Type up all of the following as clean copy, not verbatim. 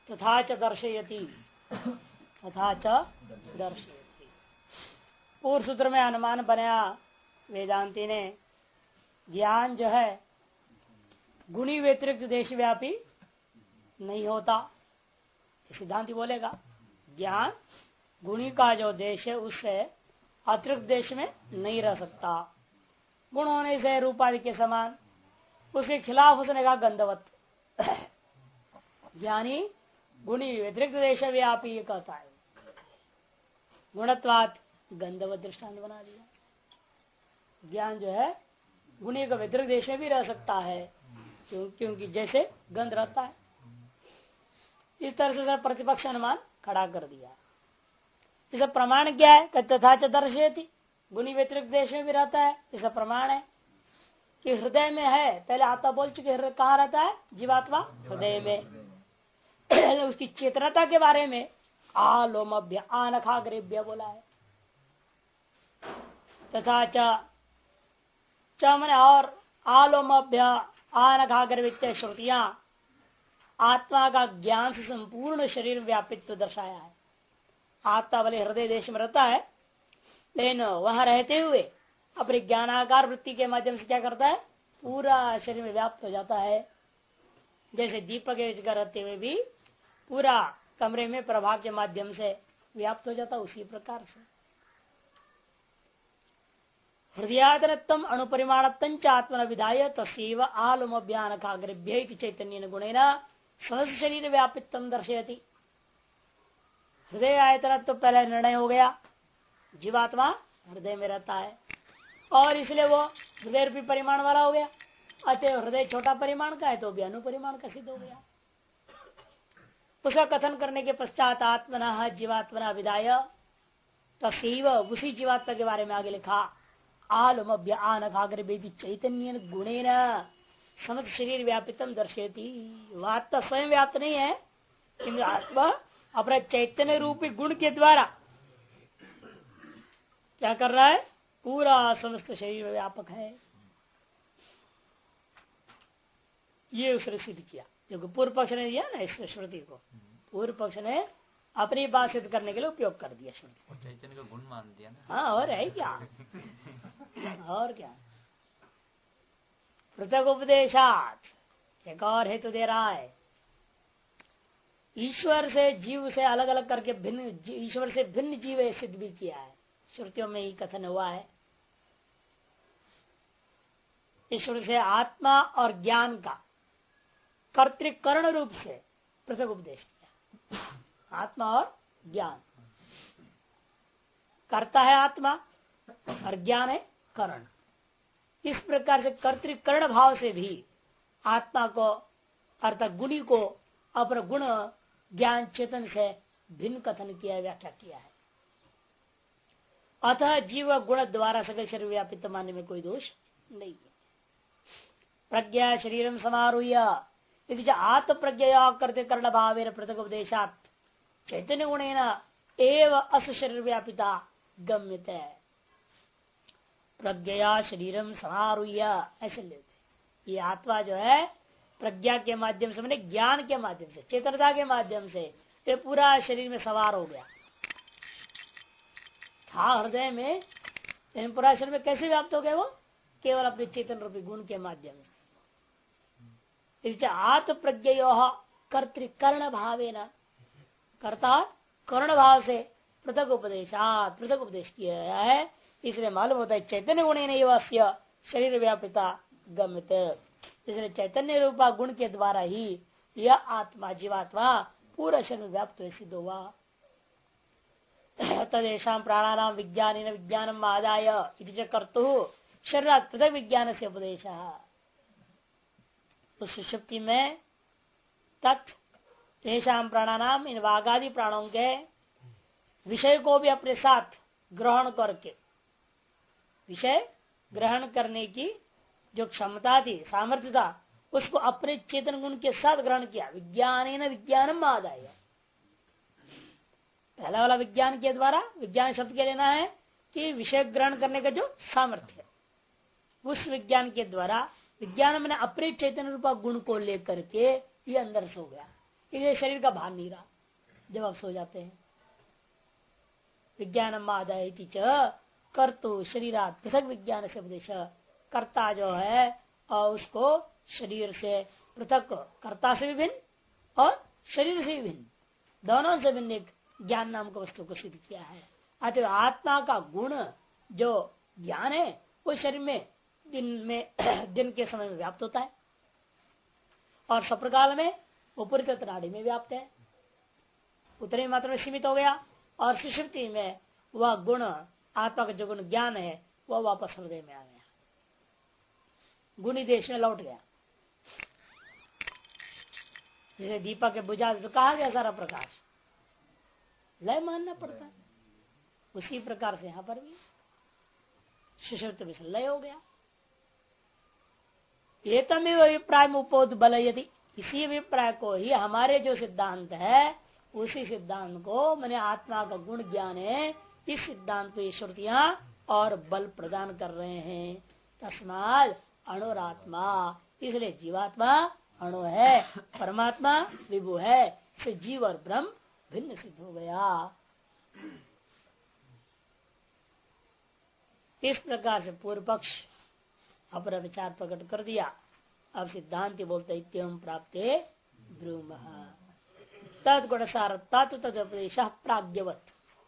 तथा च दर्शयति, तथा च दर्शयति। पूर्व सूत्र में अनुमान बनाया वेदांती ने, ज्ञान जो है गुणी व्यतिरिक्त देशव्यापी नहीं होता। सिद्धांति बोलेगा ज्ञान गुणी का जो देश है उससे अतिरिक्त देश में नहीं रह सकता। गुण होने से रूपादि के समान, उसके खिलाफ उसने कहा गंधवत। ज्ञानी गुणी व्यतिरिक्त देश व्यापी कहता है, गुणत्वात गंधवत दृष्टांत बना दिया। ज्ञान जो है गुणी का व्यतिरिक्त देश में भी रह सकता है, क्योंकि जैसे गंध रहता है। इस तरह से प्रतिपक्ष अनुमान खड़ा कर दिया। इसका प्रमाण क्या है? तथा च दर्शयति, गुणी व्यतिरिक्त देश में भी रहता है। इसका प्रमाण है कि हृदय में है। पहले आत्मा बोल चुके, हृदय कहाँ रहता है? जीवात्मा हृदय में। उसकी चेतनता के बारे में आलोमभ्य आनखाग्रेभ्य बोला है। तथा च मैंने और आलोमभ्य आनखाग्रवित्य श्रुतियां आत्मा का ज्ञान से संपूर्ण शरीर व्यापित्व दर्शाया है। आत्मा वाले हृदय देश में रहता है, लेकिन वहां रहते हुए अपने ज्ञानाकार वृत्ति के माध्यम से क्या करता है? पूरा शरीर में व्याप्त हो जाता है। जैसे दीपक के जगह रहते हुए भी पूरा कमरे में प्रभा के माध्यम से व्याप्त हो जाता, उसी प्रकार से हृदयादरत्म अणुपरिमाणत्म च आत्मन विधाय तस्व आलुमभ्यानकाग्रभ्य चैतन्य गुणेन समस्त शरीर व्यापित्व दर्शयति। हृदय आयतन तो पहले निर्णय हो गया, जीवात्मा हृदय में रहता है और इसलिए वो हृदय रूपी परिमाण वाला हो गया। अच्छा, हृदय छोटा परिमाण का है तो भी अनुपरिमाण का सिद्ध हो गया। उसका कथन करने के पश्चात आत्मना जीवात्मना विदाय तस्व, उसी जीवात्मा के बारे में आगे लिखा आलुमभ्य आनखाग्र चैतन्य गुणेन समस्त शरीर व्यापितम दर्शयति। वह आत्मा स्वयं व्याप्त नहीं है, किंतु आत्मा अपने चैतन्य रूपी गुण के द्वारा क्या कर रहा है? पूरा समस्त शरीर में व्यापक है। ये उसने सिद्ध किया, क्योंकि पूर्व पक्ष ने दिया ना इस श्रुति को। पूर्व पक्ष ने अपनी बात सिद्ध करने के लिए उपयोग कर दिया श्रुति। चैतन्य का गुण मान दिया ना। हाँ, और है क्या? और क्या? पृथक उपदेशात एक और हेतु दे रहा है। ईश्वर से जीव से अलग अलग करके भिन्न, ईश्वर से भिन्न जीव सिद्ध भी किया है। श्रुतियों में ही कथन हुआ है। ईश्वर से आत्मा और ज्ञान का कर्तृकरण रूप से पृथक उपदेश किया। आत्मा और ज्ञान, करता है आत्मा और ज्ञान है करण। इस प्रकार से कर्तृकरण भाव से भी आत्मा को अर्थात गुणी को अपर गुण ज्ञान चेतन से भिन्न कथन किया है, व्याख्या किया है। अतः जीव गुण द्वारा सकल शरीर व्यापित मानने में कोई दोष नहीं है। प्रज्ञा शरीरम समारूह्य आत्म प्रज्ञा करते कर्ण भावेन पृथक उपदेशात चैतन्य गुणेन एव अस शरीर व्यापिता गम्यते। प्रज्ञा शरीरम समारूह्य ऐसे लेते। ये आत्मा जो है प्रज्ञा के माध्यम से, मैंने ज्ञान के माध्यम से, चेतनता के माध्यम से ये पूरा शरीर में सवार हो गया था। हृदय में, पूरा शरीर में कैसे व्याप्त हो गए? वो केवल अपने चेतन रूपी गुण के माध्यम से। आत्म प्रज्ञा कर्तृकर्ण भावे न, कर्ता कर्ण भाव से पृथक उपदेशात पृथक उपदेश किया गया है। इसलिए मालूम होता है चैतन्य गुण नहीं शरीर व्यापिता गम्यते। इसलिए चैतन्य रूपा गुण के द्वारा ही यह आत्मा जीवात्मा पूरा शरीर व्याप्त सिद्ध हुआ। तदेशा प्राणानाम विज्ञान विज्ञानम आदाय कर्तु शरीर पृथक विज्ञान से उपदेश। उस सुषुप्ति में तत्षाम प्राणानाम, इन वागादि प्राणों के विषय को भी अपने साथ ग्रहण करके, विषय ग्रहण करने की जो क्षमता थी, सामर्थ्य था, उसको अपने चेतन गुण के साथ ग्रहण किया। विज्ञान विज्ञानम आदाय, पहला वाला विज्ञान के द्वारा, विज्ञान शब्द के लेना है कि विषय ग्रहण करने का जो सामर्थ्य, उस विज्ञान के द्वारा विज्ञान मैंने अपने चैतन्य रूपा गुण को लेकर के ये अंदर से हो गया। इसलिए शरीर का भान नहीं रहा जब आप सो जाते हैं। विज्ञानम आदाय कर तो शरीरात पृथक विज्ञान से उपदेश, कर्ता जो है और उसको शरीर से पृथक, कर्ता से भी भिन्न और शरीर से भी भिन्न, दोनों से भिन्न एक ज्ञान नाम का वस्तु को सिद्ध किया है। अतः आत्मा का गुण जो ज्ञान है वो शरीर में दिन के समय में व्याप्त होता है और सप्रकाल में उपरिकृत नाड़ी में व्याप्त है, उतने मात्रा में सीमित हो गया। और सुषुप्ति में वह गुण, आत्मा का जो गुण ज्ञान है वह वापस हृदय में आ गया, गुणी देश में लौट गया। जैसे दीपक के बुझा तो कहा गया सारा प्रकाश, लय मानना पड़ता है। उसी प्रकार से यहां पर भी सुषुप्त में लय हो गया। ये तमेव अभिप्राय में उपोद बल, यदि इसी अभिप्राय को ही हमारे जो सिद्धांत है उसी सिद्धांत को मैंने आत्मा का गुण ज्ञान है, इस सिद्धांत को श्रुतियां और बल प्रदान कर रहे हैं। तस्माद अणुरात्मा, इसलिए जीवात्मा अणु है, परमात्मा विभु है, से जीव और ब्रह्म भिन्न सिद्ध हो गया। इस प्रकार से पूर्व पक्ष अपना विचार प्रकट कर दिया। अब सिद्धांत बोलते इत्यम प्राप्ते ब्रूम तदगुण सारत्वा तो तदुपदेश प्राग्ञवत,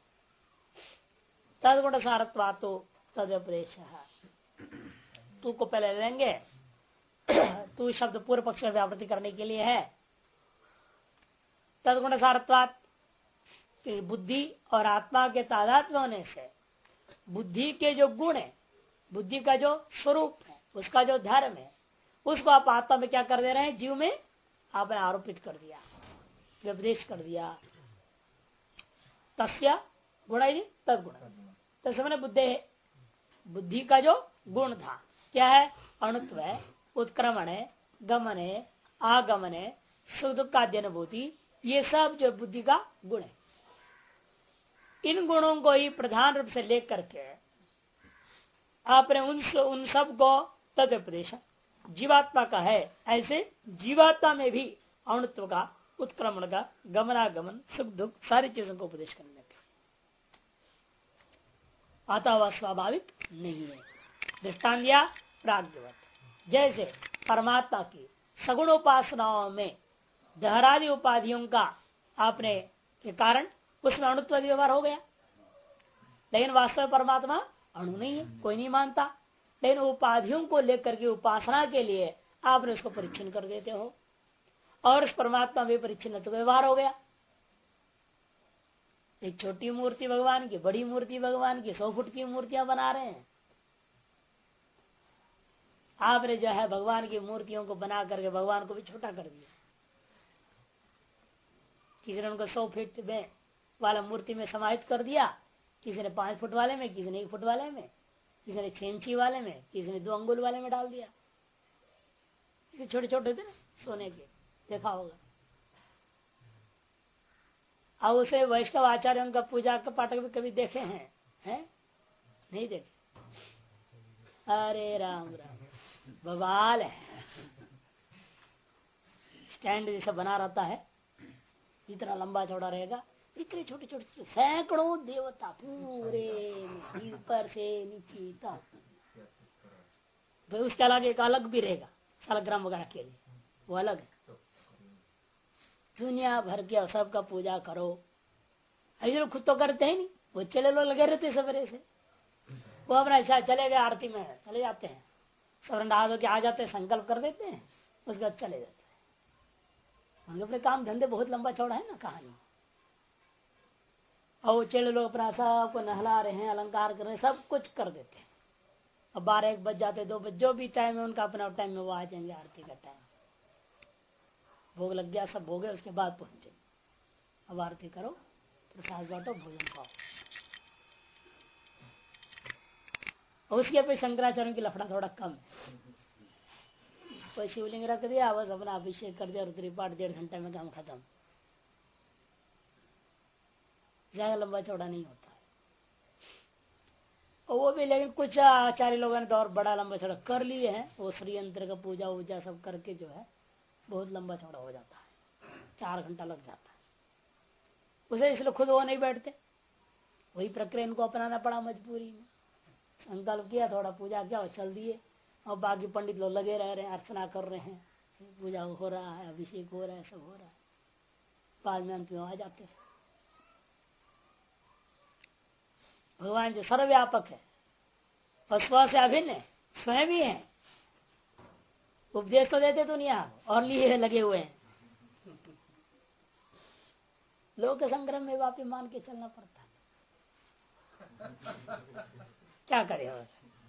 तदगुण सारत्वा तो तदुपदेश। तू को पहले लेंगे, तू शब्द पूर्व पक्ष में व्यावृत्ति करने के लिए है। तदगुण सारत्वात बुद्धि और आत्मा के तादात्म्य होने से बुद्धि के जो गुण है, बुद्धि का जो स्वरूप है, उसका जो धर्म है, उसको आप आत्मा में क्या कर दे रहे हैं, जीव में आपने आरोपित कर दिया, व्यपदेश कर दिया। तस्या गुण है तदगुण, तस्य मैंने बुद्धि है, बुद्धि का जो गुण था क्या है, अणुत्व है, उत्क्रमण है, गमन है, आगमन है, सुख दुख का अनुभूति, ये सब जो बुद्धि का गुण है, इन गुणों को ही प्रधान रूप से लेकर के आपने उन सब को तदुपदेश जीवात्मा का है। ऐसे जीवात्मा में भी अणुत्व का, उत्क्रमण का, गमनागमन, सुख दुख सारी चीजों को उपदेश करने लगे। अतः वह स्वाभाविक नहीं है। दृष्टांत दिया प्राग्ञवत, जैसे परमात्मा की सगुण उपासनाओं में दहरादि उपाधियों का आपने के कारण उसमें अणुत्व व्यवहार हो गया, लेकिन वास्तव में परमात्मा अणु नहीं है, कोई नहीं मानता। लेकिन उपाधियों को लेकर के उपासना के लिए आपने उसको परिच्छिन्न कर देते हो और उस परमात्मा में परिच्छिन्न व्यवहार हो गया। एक छोटी मूर्ति भगवान की, बड़ी मूर्ति भगवान की, 100 फुट की मूर्तियां बना रहे हैं। आपने जो है भगवान की मूर्तियों को बना करके भगवान को भी छोटा कर दिया। किसी ने उनको 100 फीट में वाला मूर्ति में समाहित कर दिया, किसी ने 5 फुट वाले में, किसी ने 1 फुट वाले में, किसी ने 6 इंची वाले में, किसी ने 2 अंगुल वाले में डाल दिया। छोटे छोटे थे ना सोने के, देखा होगा। अब उसे वैष्णव आचार्यों का पूजा का पाठक भी कभी देखे हैं? नहीं देखे? अरे राम राम, बवाल है। स्टैंड जैसा बना रहता है, इतना लंबा चौड़ा रहेगा, इतने छोटे छोटे सैकड़ों देवता पूरे ऊपर से नीचे तक। तो उसके अलग एक अलग भी रहेगा शालग्राम वगैरह के लिए, वो अलग है। दुनिया भर के सबका पूजा करो, ऐसे लोग खुद तो करते हैं नहीं, वो चले लोग लगे रहते सवेरे से। वो अपना अच्छा चले गए, आरती में चले जाते हैं, सब नहा धो के आ जाते हैं, संकल्प कर देते हैं, उसके बाद चले जाते हैं। उनके अपने काम धंधे बहुत लंबा चौड़ा है ना कहानी। और वो चले लोग अपना सबको नहला रहे हैं, अलंकार कर रहे हैं, सब कुछ कर देते हैं। अब 12-1 बज जाते, 2 बज, जो भी टाइम है उनका अपना टाइम में वो आ जाएंगे आरती का टाइम। भोग लग गया, सब भोगे, उसके बाद पहुंचे। अब आरती करो, प्रसाद बांटो, भोजन खाओ। उसके पे शंकराचार्य की लफड़ा थोड़ा कम है। कोई शिवलिंग रख दिया, बस अपना अभिषेक कर दिया, रुद्री पाठ 1.5 घंटे में काम खत्म। ज्यादा लंबा चौड़ा नहीं होता है। और वो भी लेकिन कुछ आचार्य लोगों ने तो और बड़ा लंबा चौड़ा कर लिए हैं। वो श्री यंत्र का पूजा वूजा सब करके जो है बहुत लंबा चौड़ा हो जाता है। 4 घंटा लग जाता है उसे, इसलिए खुद वो नहीं बैठते, वही प्रक्रिया इनको अपनाना पड़ा मजबूरी में। संकल्प किया, थोड़ा पूजा किया और चल दिए, और बाकी पंडित लोग लगे रह रहे हैं, अर्चना कर रहे हैं, पूजा हो रहा है, अभिषेक हो रहा है, सब हो रहा है, बाद में अंत में आ जाते हैं। भगवान जो सर्वव्यापक है और स्व से अभिन्न है, स्वयं भी है, उपदेश तो देते तो नहीं आप, और लिए लगे हुए हैं। लोग के संग्रह में वापी मान के चलना पड़ता है, क्या करे और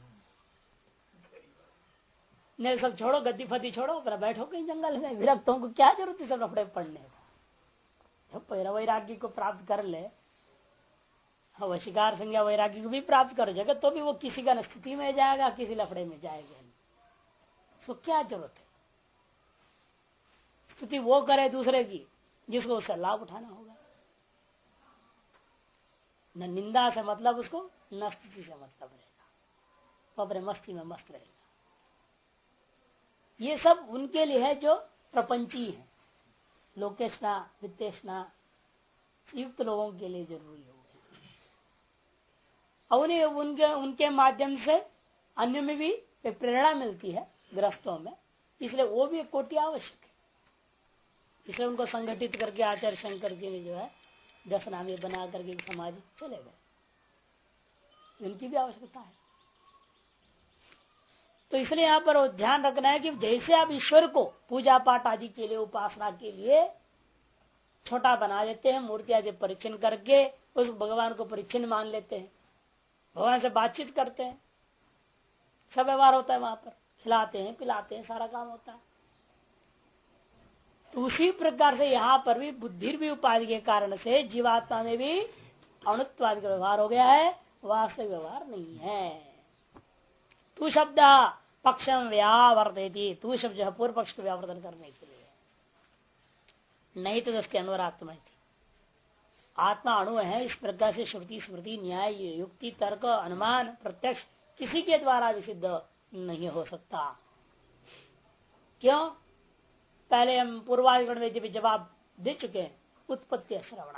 नहीं, सब छोड़ो, गद्दी फद्दी छोड़ो, अपना बैठो कहीं जंगल में, विरक्तों को क्या जरूरत है सब लफड़े पढ़ने का। जब पैरा वैराग्य को प्राप्त कर ले, हाँ वशिकार संज्ञा वैराग्य को भी प्राप्त कर जगत, तो भी वो किसी का स्थिति में जाएगा, किसी लफड़े में जाएगा, तो क्या जरूरत है। स्थिति वो करे दूसरे की जिसको उससे लाभ उठाना होगा, न निंदा से मतलब उसको, न स्थिति से मतलब रहेगा, वो अपने मस्ती में मस्त रहेगा। ये सब उनके लिए है जो प्रपंची है, लोकेशना वित्तेषणा युक्त लोगों के लिए जरूरी हो गया। उन्हें उनके माध्यम से अन्य में भी एक प्रेरणा मिलती है गृहस्थों में, इसलिए वो भी एक कोटि आवश्यक है। इसलिए उनको संगठित करके आचार्य शंकर जी ने जो है 10 नामी बना करके समाज चले गए, उनकी भी आवश्यकता है। तो इसलिए यहाँ पर ध्यान रखना है कि जैसे आप ईश्वर को पूजा पाठ आदि के लिए, उपासना के लिए छोटा बना देते हैं, मूर्ति आदि परीक्षण करके उस भगवान को परीक्षण मान लेते हैं, भगवान से बातचीत करते हैं, सब व्यवहार होता है वहां पर, खिलाते हैं पिलाते हैं, सारा काम होता है। तो उसी प्रकार से यहाँ पर भी बुद्धि भी उपाधि के कारण से जीवात्मा में भी अणुत्वादि का व्यवहार हो गया है, वास्तविक व्यवहार नहीं है। तू शब्द पक्षम व्यावर्तेति, तू शब्द जो है पूर्व पक्ष को व्यावर्तन करने के लिए, नहीं तो उसके अनुरात्मा थी, आत्मा अणु है। इस प्रकार से श्रुति स्मृति न्याय युक्ति तर्क अनुमान प्रत्यक्ष किसी के द्वारा भी सिद्ध नहीं हो सकता। क्यों? पहले हम पूर्वाधिकरण में भी जवाब दे चुके हैं, उत्पत्ति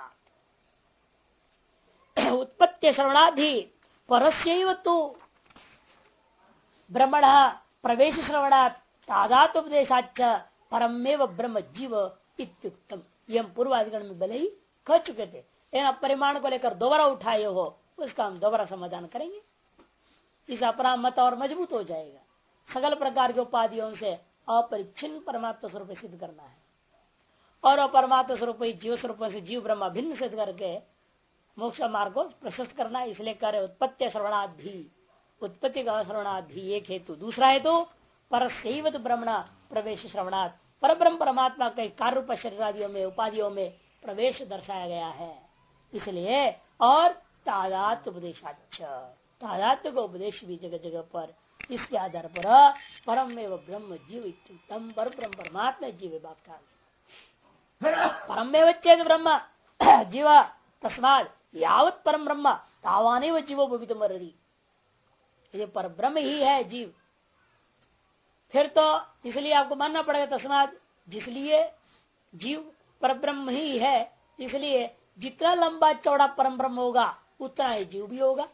श्रवणार्थ। उत्पत्ति श्रवणाधि परस्यैव तो ब्रह्मण प्रवेश श्रवणात् तादात्मोपदेशाच्च परमेव ब्रह्म जीव इत्युक्तम। ये हम पूर्वाधिकरण में भले ही कह चुके थे, लेकिन परिमाण को लेकर दोबारा उठाए हो, उसका हम दोबारा समाधान करेंगे। इस अपना मत और मजबूत हो जाएगा। सकल प्रकार के उपाधियों से अपरिच्छिन्न परमात्मा स्वरूप सिद्ध करना है, और परमात्मा स्वरूप जीव स्वरूप से जीव ब्रह्म भिन्न सिद्ध करके मोक्ष मार्ग को प्रशस्त करना है। इसलिए करे उत्पत्ति श्रवणाधि, उत्पत्ति का श्रवणाधि एक हेतु। दूसरा हेतु परस्यैव तो ब्रह्मणा प्रवेश श्रवणात्, पर ब्रह्म परमात्मा के कार्य रूप शरीरादियों में उपाधियों में प्रवेश दर्शाया गया है। इसलिए और तादात्म्य उपदेशाच्च, तादात्म्य को उपदेश भी जगह जगह पर इसके आधार पर परम एवं ब्रह्म जीव इत्युक्तम, पर ब्रह्म परमात्मा जीव बात का परम एवं चेत ब्रह्म जीव तस्माद यावत परम ब्रह्म तावान एवं जीवो भवितुमर्हति। ये पर ब्रह्म ही है जीव, फिर तो इसलिए आपको मानना पड़ेगा तस्माद, जिसलिए जीव पर ब्रह्म ही है, इसलिए जितना लंबा चौड़ा परम ब्रह्म होगा उतना ही जीव भी होगा।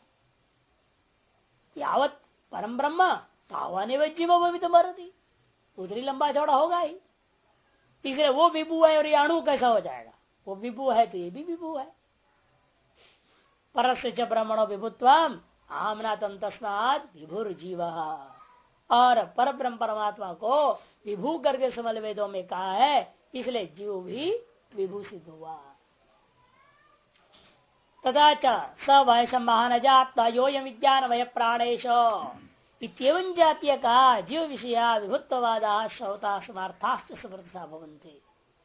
यावत परम ब्रह्म तावान एवं जीवो भवितुमर्हति, उधरी लंबा चौड़ा होगा ही। इसलिए वो विभू है और ये अणु कैसा हो जाएगा? वो विभू है तो ये भी विभू है। परस्य च ब्रह्मणो विभुत्वम आमनातम तस्मात् विभुर जीव। और पर ब्रह्म परमात्मा को विभू करके समल वेदों में कहा है, इसलिए जीव भी विभू सिद्ध हुआ। तथा च स वयस महान जात्मा योयम विज्ञान वय प्राणेश इत्येवं जातीय का जीव विषया विभुत्ववादा श्रौता समार्थाश्च समर्था भवन्ति।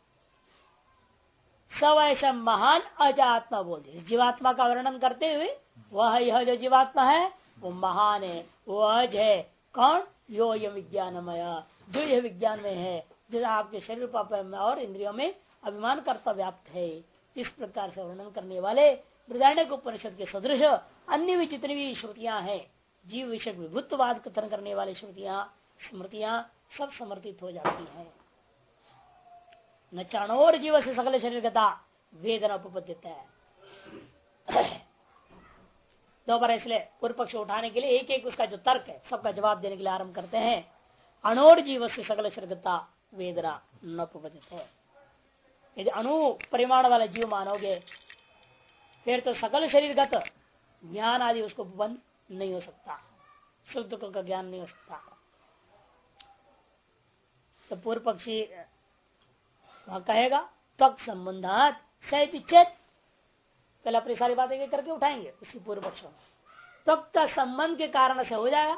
सवैश महान अजात्मा बोलते, जीवात्मा का वर्णन करते हुए वह यह जो जीवात्मा है वो महान है, वो अज है। कौन? यो यम विज्ञानमय, जो यह विज्ञान में है, जो आपके शरीर पाप और इंद्रियों में अभिमान करता व्याप्त है। इस प्रकार से वर्णन करने वाले बृहदारण्यक उपनिषद के सदृश अन्य भी जितनी भी श्रुतियां हैं, जीव विषय विभुत्ववाद कथन करने वाली श्रुतियां स्मृतियां सब समर्थित हो जाती हैं। न चाणोर जीव से सकल शरीर गता वेदना उपपद्यता है। दोबारा इसलिए पूर्व पक्ष उठाने के लिए एक एक उसका जो तर्क है सबका जवाब देने के लिए आरंभ करते हैं। अणोर जीव से सकल शरीरगता वेदना न उपपद्यते है। यदि अणु परिमाण वाला जीव मानोगे फिर तो सकल शरीरगत ज्ञान आदि उसको बंद नहीं हो सकता, सुख दुख का ज्ञान नहीं हो सकता। तो पूर्व पक्षी वहां कहेगा त्वक संबंधात चेत, पहले अपनी सारी बातें करके उठाएंगे उसी पूर्व पक्ष में। त्वक का संबंध के कारण से हो जाएगा,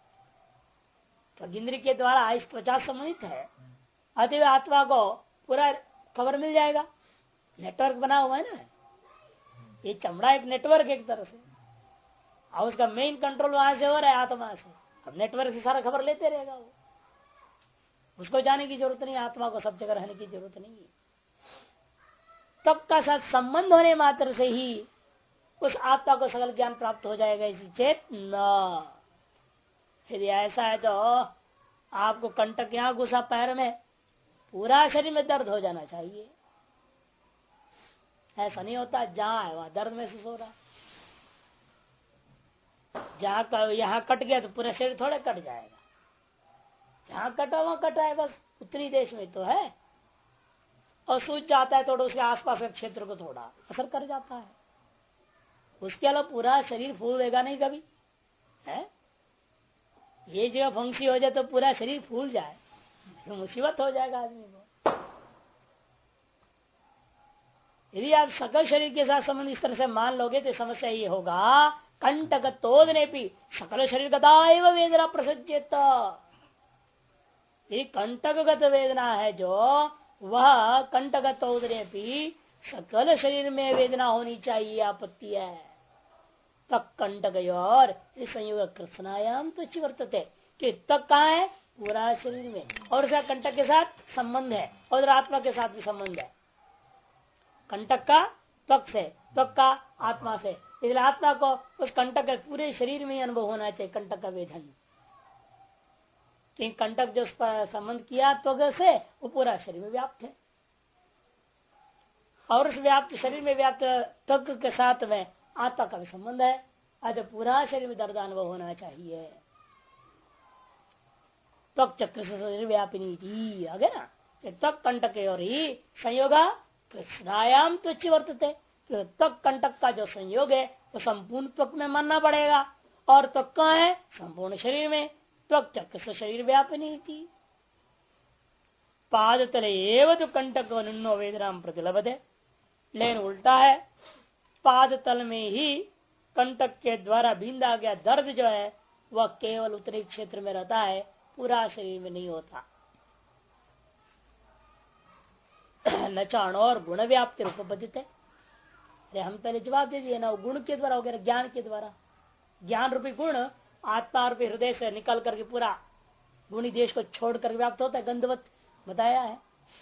तो इंद्रिय के द्वारा आयुष त्वचा संबंधित है, अतः आत्मा को पूरा खबर मिल जाएगा। नेटवर्क बना हुआ है ना, ये चमड़ा एक नेटवर्क एक तरह से, और उसका मेन कंट्रोल वहां से हो रहा है आत्मा से। अब नेटवर्क से सारा खबर लेते रहेगा वो, उसको जाने की जरूरत नहीं, आत्मा को सब जगह रहने की जरूरत नहीं है। तब का साथ संबंध होने मात्र से ही उस आत्मा को सकल ज्ञान प्राप्त हो जाएगा। इसी चेत न, यदि ऐसा है तो आपको कंटक यहां घुसा पैर में, पूरा शरीर में दर्द हो जाना चाहिए। ऐसा नहीं होता, जहां है वहां दर्द महसूस हो रहा, जहां यहां कट गया तो पूरा शरीर थोड़ा कट जाएगा। जहां कटा वहां कटा है, बस उत्तरी देश में तो है, और सूझ जाता है थोड़ा, उसके आसपास के क्षेत्र को थोड़ा असर कर जाता है। उसके अलावा पूरा शरीर फूल देगा नहीं कभी है। ये जगह फंक्सी हो जाए तो पूरा शरीर फूल जाए तो मुसीबत हो जाएगा आदमी को। यदि आप सकल शरीर के साथ संबंध इस तरह से मान लोगे तो समस्या ये होगा, कंटक तोदने भी सकल शरीर गता एवं वेदना प्रसज्यत। ये कंटकगत वेदना है जो, वह कंटक तोदने भी सकल शरीर में वेदना होनी चाहिए, आपत्ति है। तक कंटक और संयोग कृष्णायाम तो वर्तते कि तक कहाँ है, पूरा शरीर में, और उसका कंटक के साथ संबंध है, और आत्मा के साथ भी संबंध है। कंटक का त्वक से, त्वक का आत्मा से, इसलिए आत्मा को उस कंटक के पूरे शरीर में अनुभव होना चाहिए, कंटक का वेदन। कंटक जो संबंध किया त्वक से, वो पूरा शरीर में व्याप्त है, और उस व्याप्त शरीर में व्याप्त त्वक के साथ में आत्मा का भी संबंध है, अतः पूरा शरीर में दर्द अनुभव होना चाहिए। त्वक चक्र से व्यापिनी थी आगे ना, त्वक कंटक और ही संयोग कृष्णायाम त्वच वर्तते। त्वक कंटक का जो संयोग है वो संपूर्ण त्वक में मानना पड़ेगा, और त्वक कहाँ है, संपूर्ण शरीर में, त्वक चक्र से शरीर व्यापिनी थी। पाद तले एवं तो कंटक नुन्नो वेदना प्रतिलभते, लेकिन उल्टा है, पाद तल में ही कंटक के द्वारा बींदा गया दर्द जो है वह केवल उत्तरी क्षेत्र में रहता है, पूरा शरीर में नहीं होता। न चाण और गुण व्याप्ति उपपद्यते, अरे हम पहले जवाब दे दिए ना, गुण के द्वारा वगैरह ज्ञान के द्वारा, ज्ञान रूपी गुण आत्मा रूपी हृदय से निकल करके पूरा गुणी देश को छोड़कर व्याप्त होता है, गंधवत बताया है।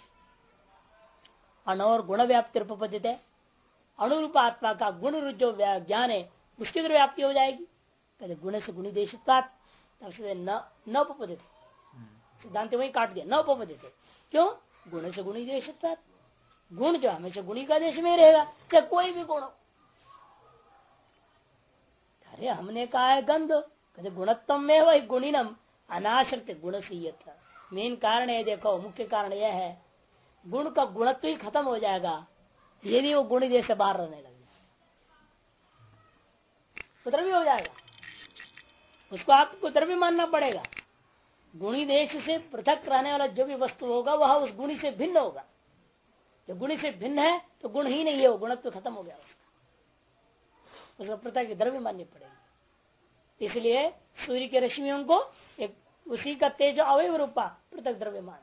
अणोर गुण व्याप्ति उपपद्यते, अणुरूप आत्मा का गुण रूप जो ज्ञान है उसकी तरफ व्याप्ति हो जाएगी। कहते गुण से गुणी देश न उपपद्यते, सिद्धांत वही काट दिया, न उपपद्यते। क्यों, गुण से गुणी देश, गुण जो हमेशा गुणी का देश में रहेगा, चाहे कोई भी गुण हो। अरे हमने कहा है गंध, कहते गुणत्म में वही गुणिनम अनाश्रित गुण से। मेन कारण है, देखो मुख्य कारण यह है, गुण का गुणत्व ही खत्म हो जाएगा यदि वो गुणी देश से बाहर रहने लगे, उधर भी हो जाएगा, उसको आपको उधर भी मानना पड़ेगा। गुणी देश से पृथक रहने वाला जो भी वस्तु होगा वह उस गुणी से भिन्न होगा। जो गुणी से भिन्न है तो गुण ही नहीं है, वो गुणत्व खत्म हो गया उसका पृथक द्रव्य माननी पड़ेगी। इसलिए सूर्य के रश्मियों को एक उसी का तेज अवयव रूपा पृथक द्रव्य मानते।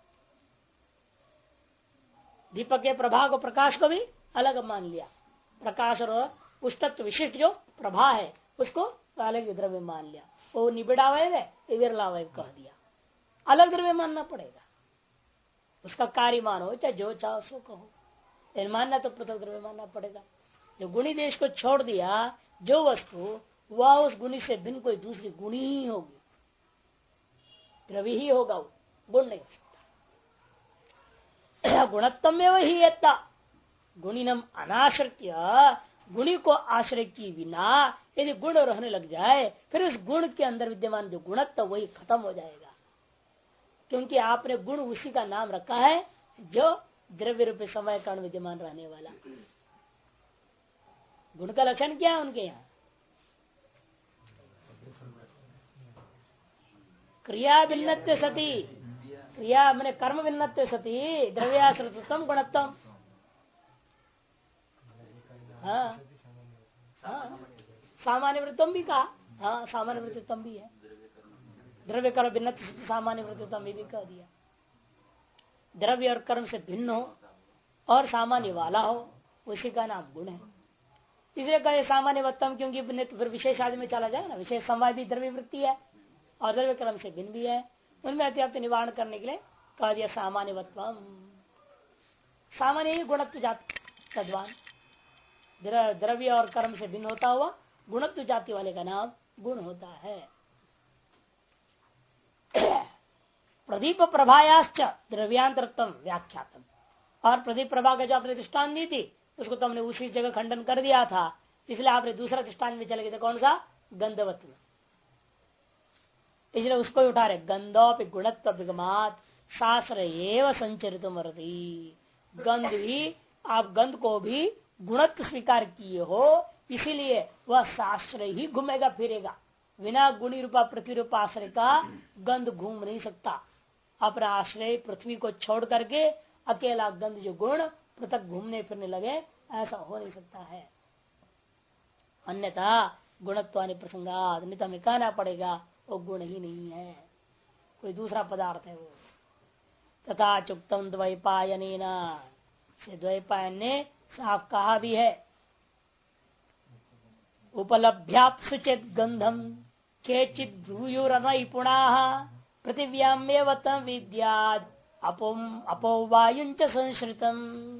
दीपक के प्रभा को, प्रकाश को भी अलग मान लिया, प्रकाश और उस तत्व विशिष्ट जो प्रभा है उसको अलग द्रव्य मान लिया। वो निबिड़ा अवयव है, विरला अवयव कह दिया, अलग द्रव्य मानना पड़ेगा। उसका कार्य मानो, चाहे जो चाहो सो कहो, लेकिन मानना तो पृथक द्रव्य मानना पड़ेगा। जो गुणी देश को छोड़ दिया, जो वस्तु वह उस गुणी से भिन्न कोई दूसरी गुणी ही होगी, द्रव्य ही होगा, वो गुण नहीं हो सकता। गुणत्म में वही यत्ता गुणिनम अनाश्रित्य, गुणी को आश्रय की बिना यदि गुण रहने लग जाए फिर उस गुण के अंदर विद्यमान जो गुणत्व वही खत्म हो जाएगा, क्योंकि आपने गुण उसी का नाम रखा है जो द्रव्य रूप समय कारण विद्यमान रहने वाला। गुण का लक्षण क्या है उनके यहाँ? क्रिया भिन्नत्व सती, क्रिया मैंने कर्म भिन्नत्व सती द्रव्याश्रितम गुणत्तम। हाँ सामान्य वृत्तम भी कहा, हाँ सामान्य वृत्तम भी है, द्रव्य कर्म भिन्न सामान्य वृत्तम भी कह दिया। द्रव्य और कर्म से भिन्न हो और सामान्य वाला हो उसी का नाम गुण है। इसलिए कहे सामान्य वत्तम, क्योंकि फिर विशेष आदि में चला जाए ना, विशेष समय भी द्रव्य वृत्ति है और द्रव्य कर्म से भिन्न भी है, उनमें अत्याप्त निवारण करने के लिए कह दिया सामान्य वत्तम। सामान्य ही गुणत्व जाति तद्वान, द्रव्य और कर्म से भिन्न होता हुआ गुणत्व जाति वाले का नाम गुण होता है। प्रदीप प्रभायाश्च द्रव्यांतरत्म व्याख्यातम, और प्रदीप प्रभा का जो आपने दृष्टान दी थी उसको तो हमने उसी जगह खंडन कर दिया था, इसलिए आपने दूसरा दृष्टान में चले गए थे, कौन सा? गंधवत्व। इसलिए उसको उठा रहे, गंधोपि गुणत्व विगमात शास्त्र एवं संचरित मरती। गंध ही, आप गंध को भी गुणत्व स्वीकार किए हो, इसीलिए वह शास्त्र ही घूमेगा फिरेगा। बिना गुणी रूपा पृथ्वी रूपा आश्रय का गंध घूम नहीं सकता। अपना आश्रय पृथ्वी को छोड़ करके अकेला गंध जो गुण पृथक घूमने फिरने लगे, ऐसा हो नहीं सकता है। अन्यथा गुणत्वानि प्रसंगात, नहीं तो हमें कहना पड़ेगा वो गुण ही नहीं है, कोई दूसरा पदार्थ है वो। तथा चुक्तम द्वैपायन से, द्वैपायन ने साफ कहा भी है, उपलभ्याप्सु चेत गंधम केचित ब्रूयुरनैपुणा पृथिव्यामेव तम विद्याद अपो वायुंच संश्रितम।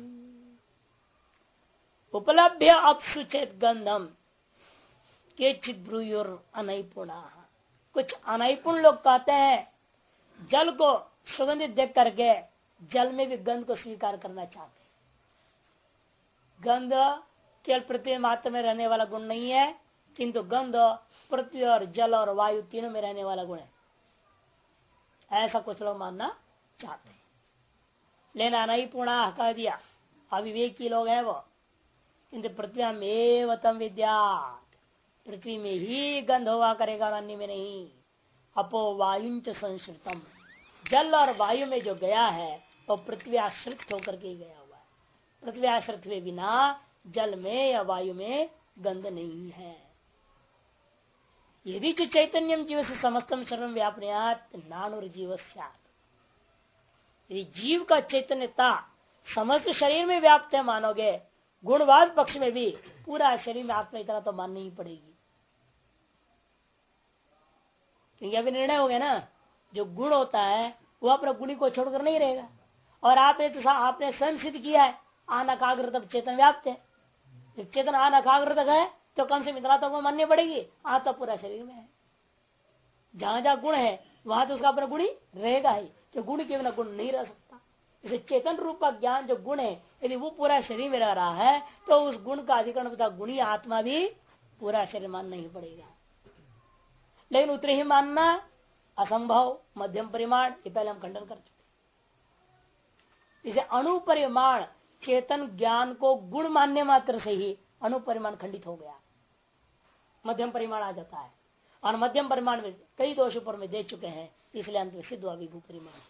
उपलभ्य अपसु चेत गंधम केचित ब्रूयुर अनैपुणा, कुछ अनैपुण लोग कहते हैं जल को सुगंधित देख करके जल में भी गंध को स्वीकार करना चाहते हैं। गंध केवल पृथ्वी मात्र में रहने वाला गुण नहीं है, किंतु गंध पृथ्वी और जल और वायु तीनों में रहने वाला गुण है, ऐसा कुछ लोग मानना चाहते हैं। लेना नहीं पुणा कह दिया, अविवेकी लोग हैं वो। किंतु पृथ्वी में एवं विद्या, पृथ्वी में ही गंध हुआ करेगा, अन्य में नहीं। अपो वायुंच संश्रितम, जल और वायु में जो गया है वो पृथ्वी आश्रित होकर के गया हुआ है। पृथ्वी आश्रित हुए बिना जल में या वायु में गंध नहीं है। यदि चैतन्यम जीव से समस्तम सर्वम व्यापनयात नानुर्जीव स्यात्, यदि जीव का चैतन्यता समस्त शरीर में व्याप्त है मानोगे, गुणवाद पक्ष में भी पूरा शरीर में आत्मा इतना तो माननी ही पड़ेगी, क्योंकि अभी निर्णय हो गया ना, जो गुण होता है वो अपने गुणी को छोड़कर नहीं रहेगा। और आपने स्वयं सिद्ध किया है आनाकाग्र तक चेतन व्याप्त है। जब चेतन आनाकाग्र तक है तो कम से मित्रा तो माननी पड़ेगी, आत्मा पूरा शरीर में है। जहां जहां गुण है वहां तो उसका अपना गुणी रहेगा ही, तो गुण के बिना गुण नहीं रह सकता। इसे चेतन रूप का ज्ञान जो गुण है यदि वो पूरा शरीर में रह रहा है तो उस गुण का अधिकरण तथा गुणी आत्मा भी पूरा शरीर मानना ही पड़ेगा। लेकिन उतने ही मानना असंभव, मध्यम परिमाण, ये पहले हम खंडन कर चुके। इसे अणुपरिमाण चेतन ज्ञान को गुण मानने मात्र से ही अणुपरिमाण खंडित हो गया, मध्यम परिमाण आ जाता है। और मध्यम परिमाण में कई दोष ऊपर में दे चुके हैं, इसलिए अंत में सिद्ध हुआ विभू परिमाण।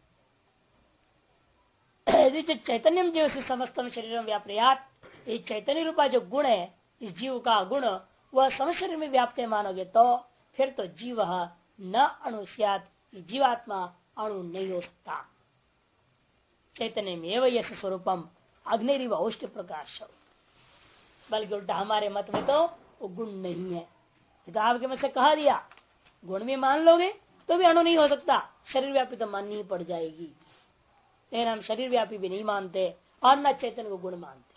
चैतन्यम जीव से समस्तम शरीर व्याप्रियात, ये चैतन्य रूपा जो गुण है, इस जीव का गुण वह समस्त शरीर में व्याप्त मानोगे तो फिर तो जीव न अणुष्यात, जीवात्मा अणु नहीं हो सकता। चैतन्य में एवं यश स्वरूपम अग्निरिव औष्ट प्रकाश, बल्कि उल्टा हमारे मत में तो वो गुण नहीं है। तो आपके मत से कहा दिया गुण भी मान लोगे तो भी अणु नहीं हो सकता, शरीर व्यापी तो माननी ही पड़ जाएगी। लेकिन हम शरीर व्यापी भी नहीं मानते और न चैतन्य को गुण मानते।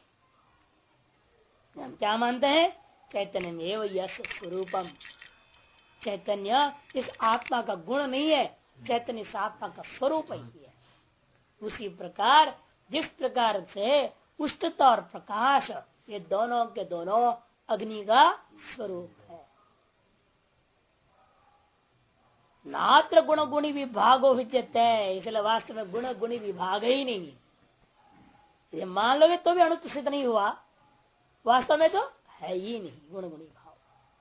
हम क्या मानते हैं? चैतन्य में एवं यश स्वरूपम, चैतन्य इस आत्मा का गुण नहीं है, चैतन्य इस आत्मा का स्वरूप ही है। उसी प्रकार जिस प्रकार से उष्णता और प्रकाश ये दोनों के दोनों अग्नि का स्वरूप है। नात्र गुण गुणी विभागो विद्यते, इसलिए वास्तव में गुण गुणी विभाग ही नहीं। ये मान लोगे तो भी अणुत्व सिद्ध नहीं हुआ, वास्तव में तो है ही नहीं गुण गुणी भाव।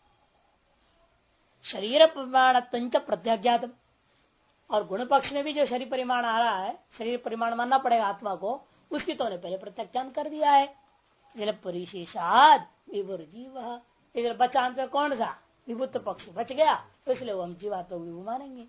शरीर परिमाण प्रत्याज्ञात, और गुण पक्ष में भी जो शरीर परिमाण आ रहा है, शरीर परिमाण मानना पड़ेगा आत्मा को, उसकी तो ने पहले प्रत्याख्यान कर दिया है। परिशेषाद विभुर जीव, इधर बचान पे कौन सा विभुत पक्ष बच गया, तो इसलिए वो हम जीवात्मा को विभु मानेंगे।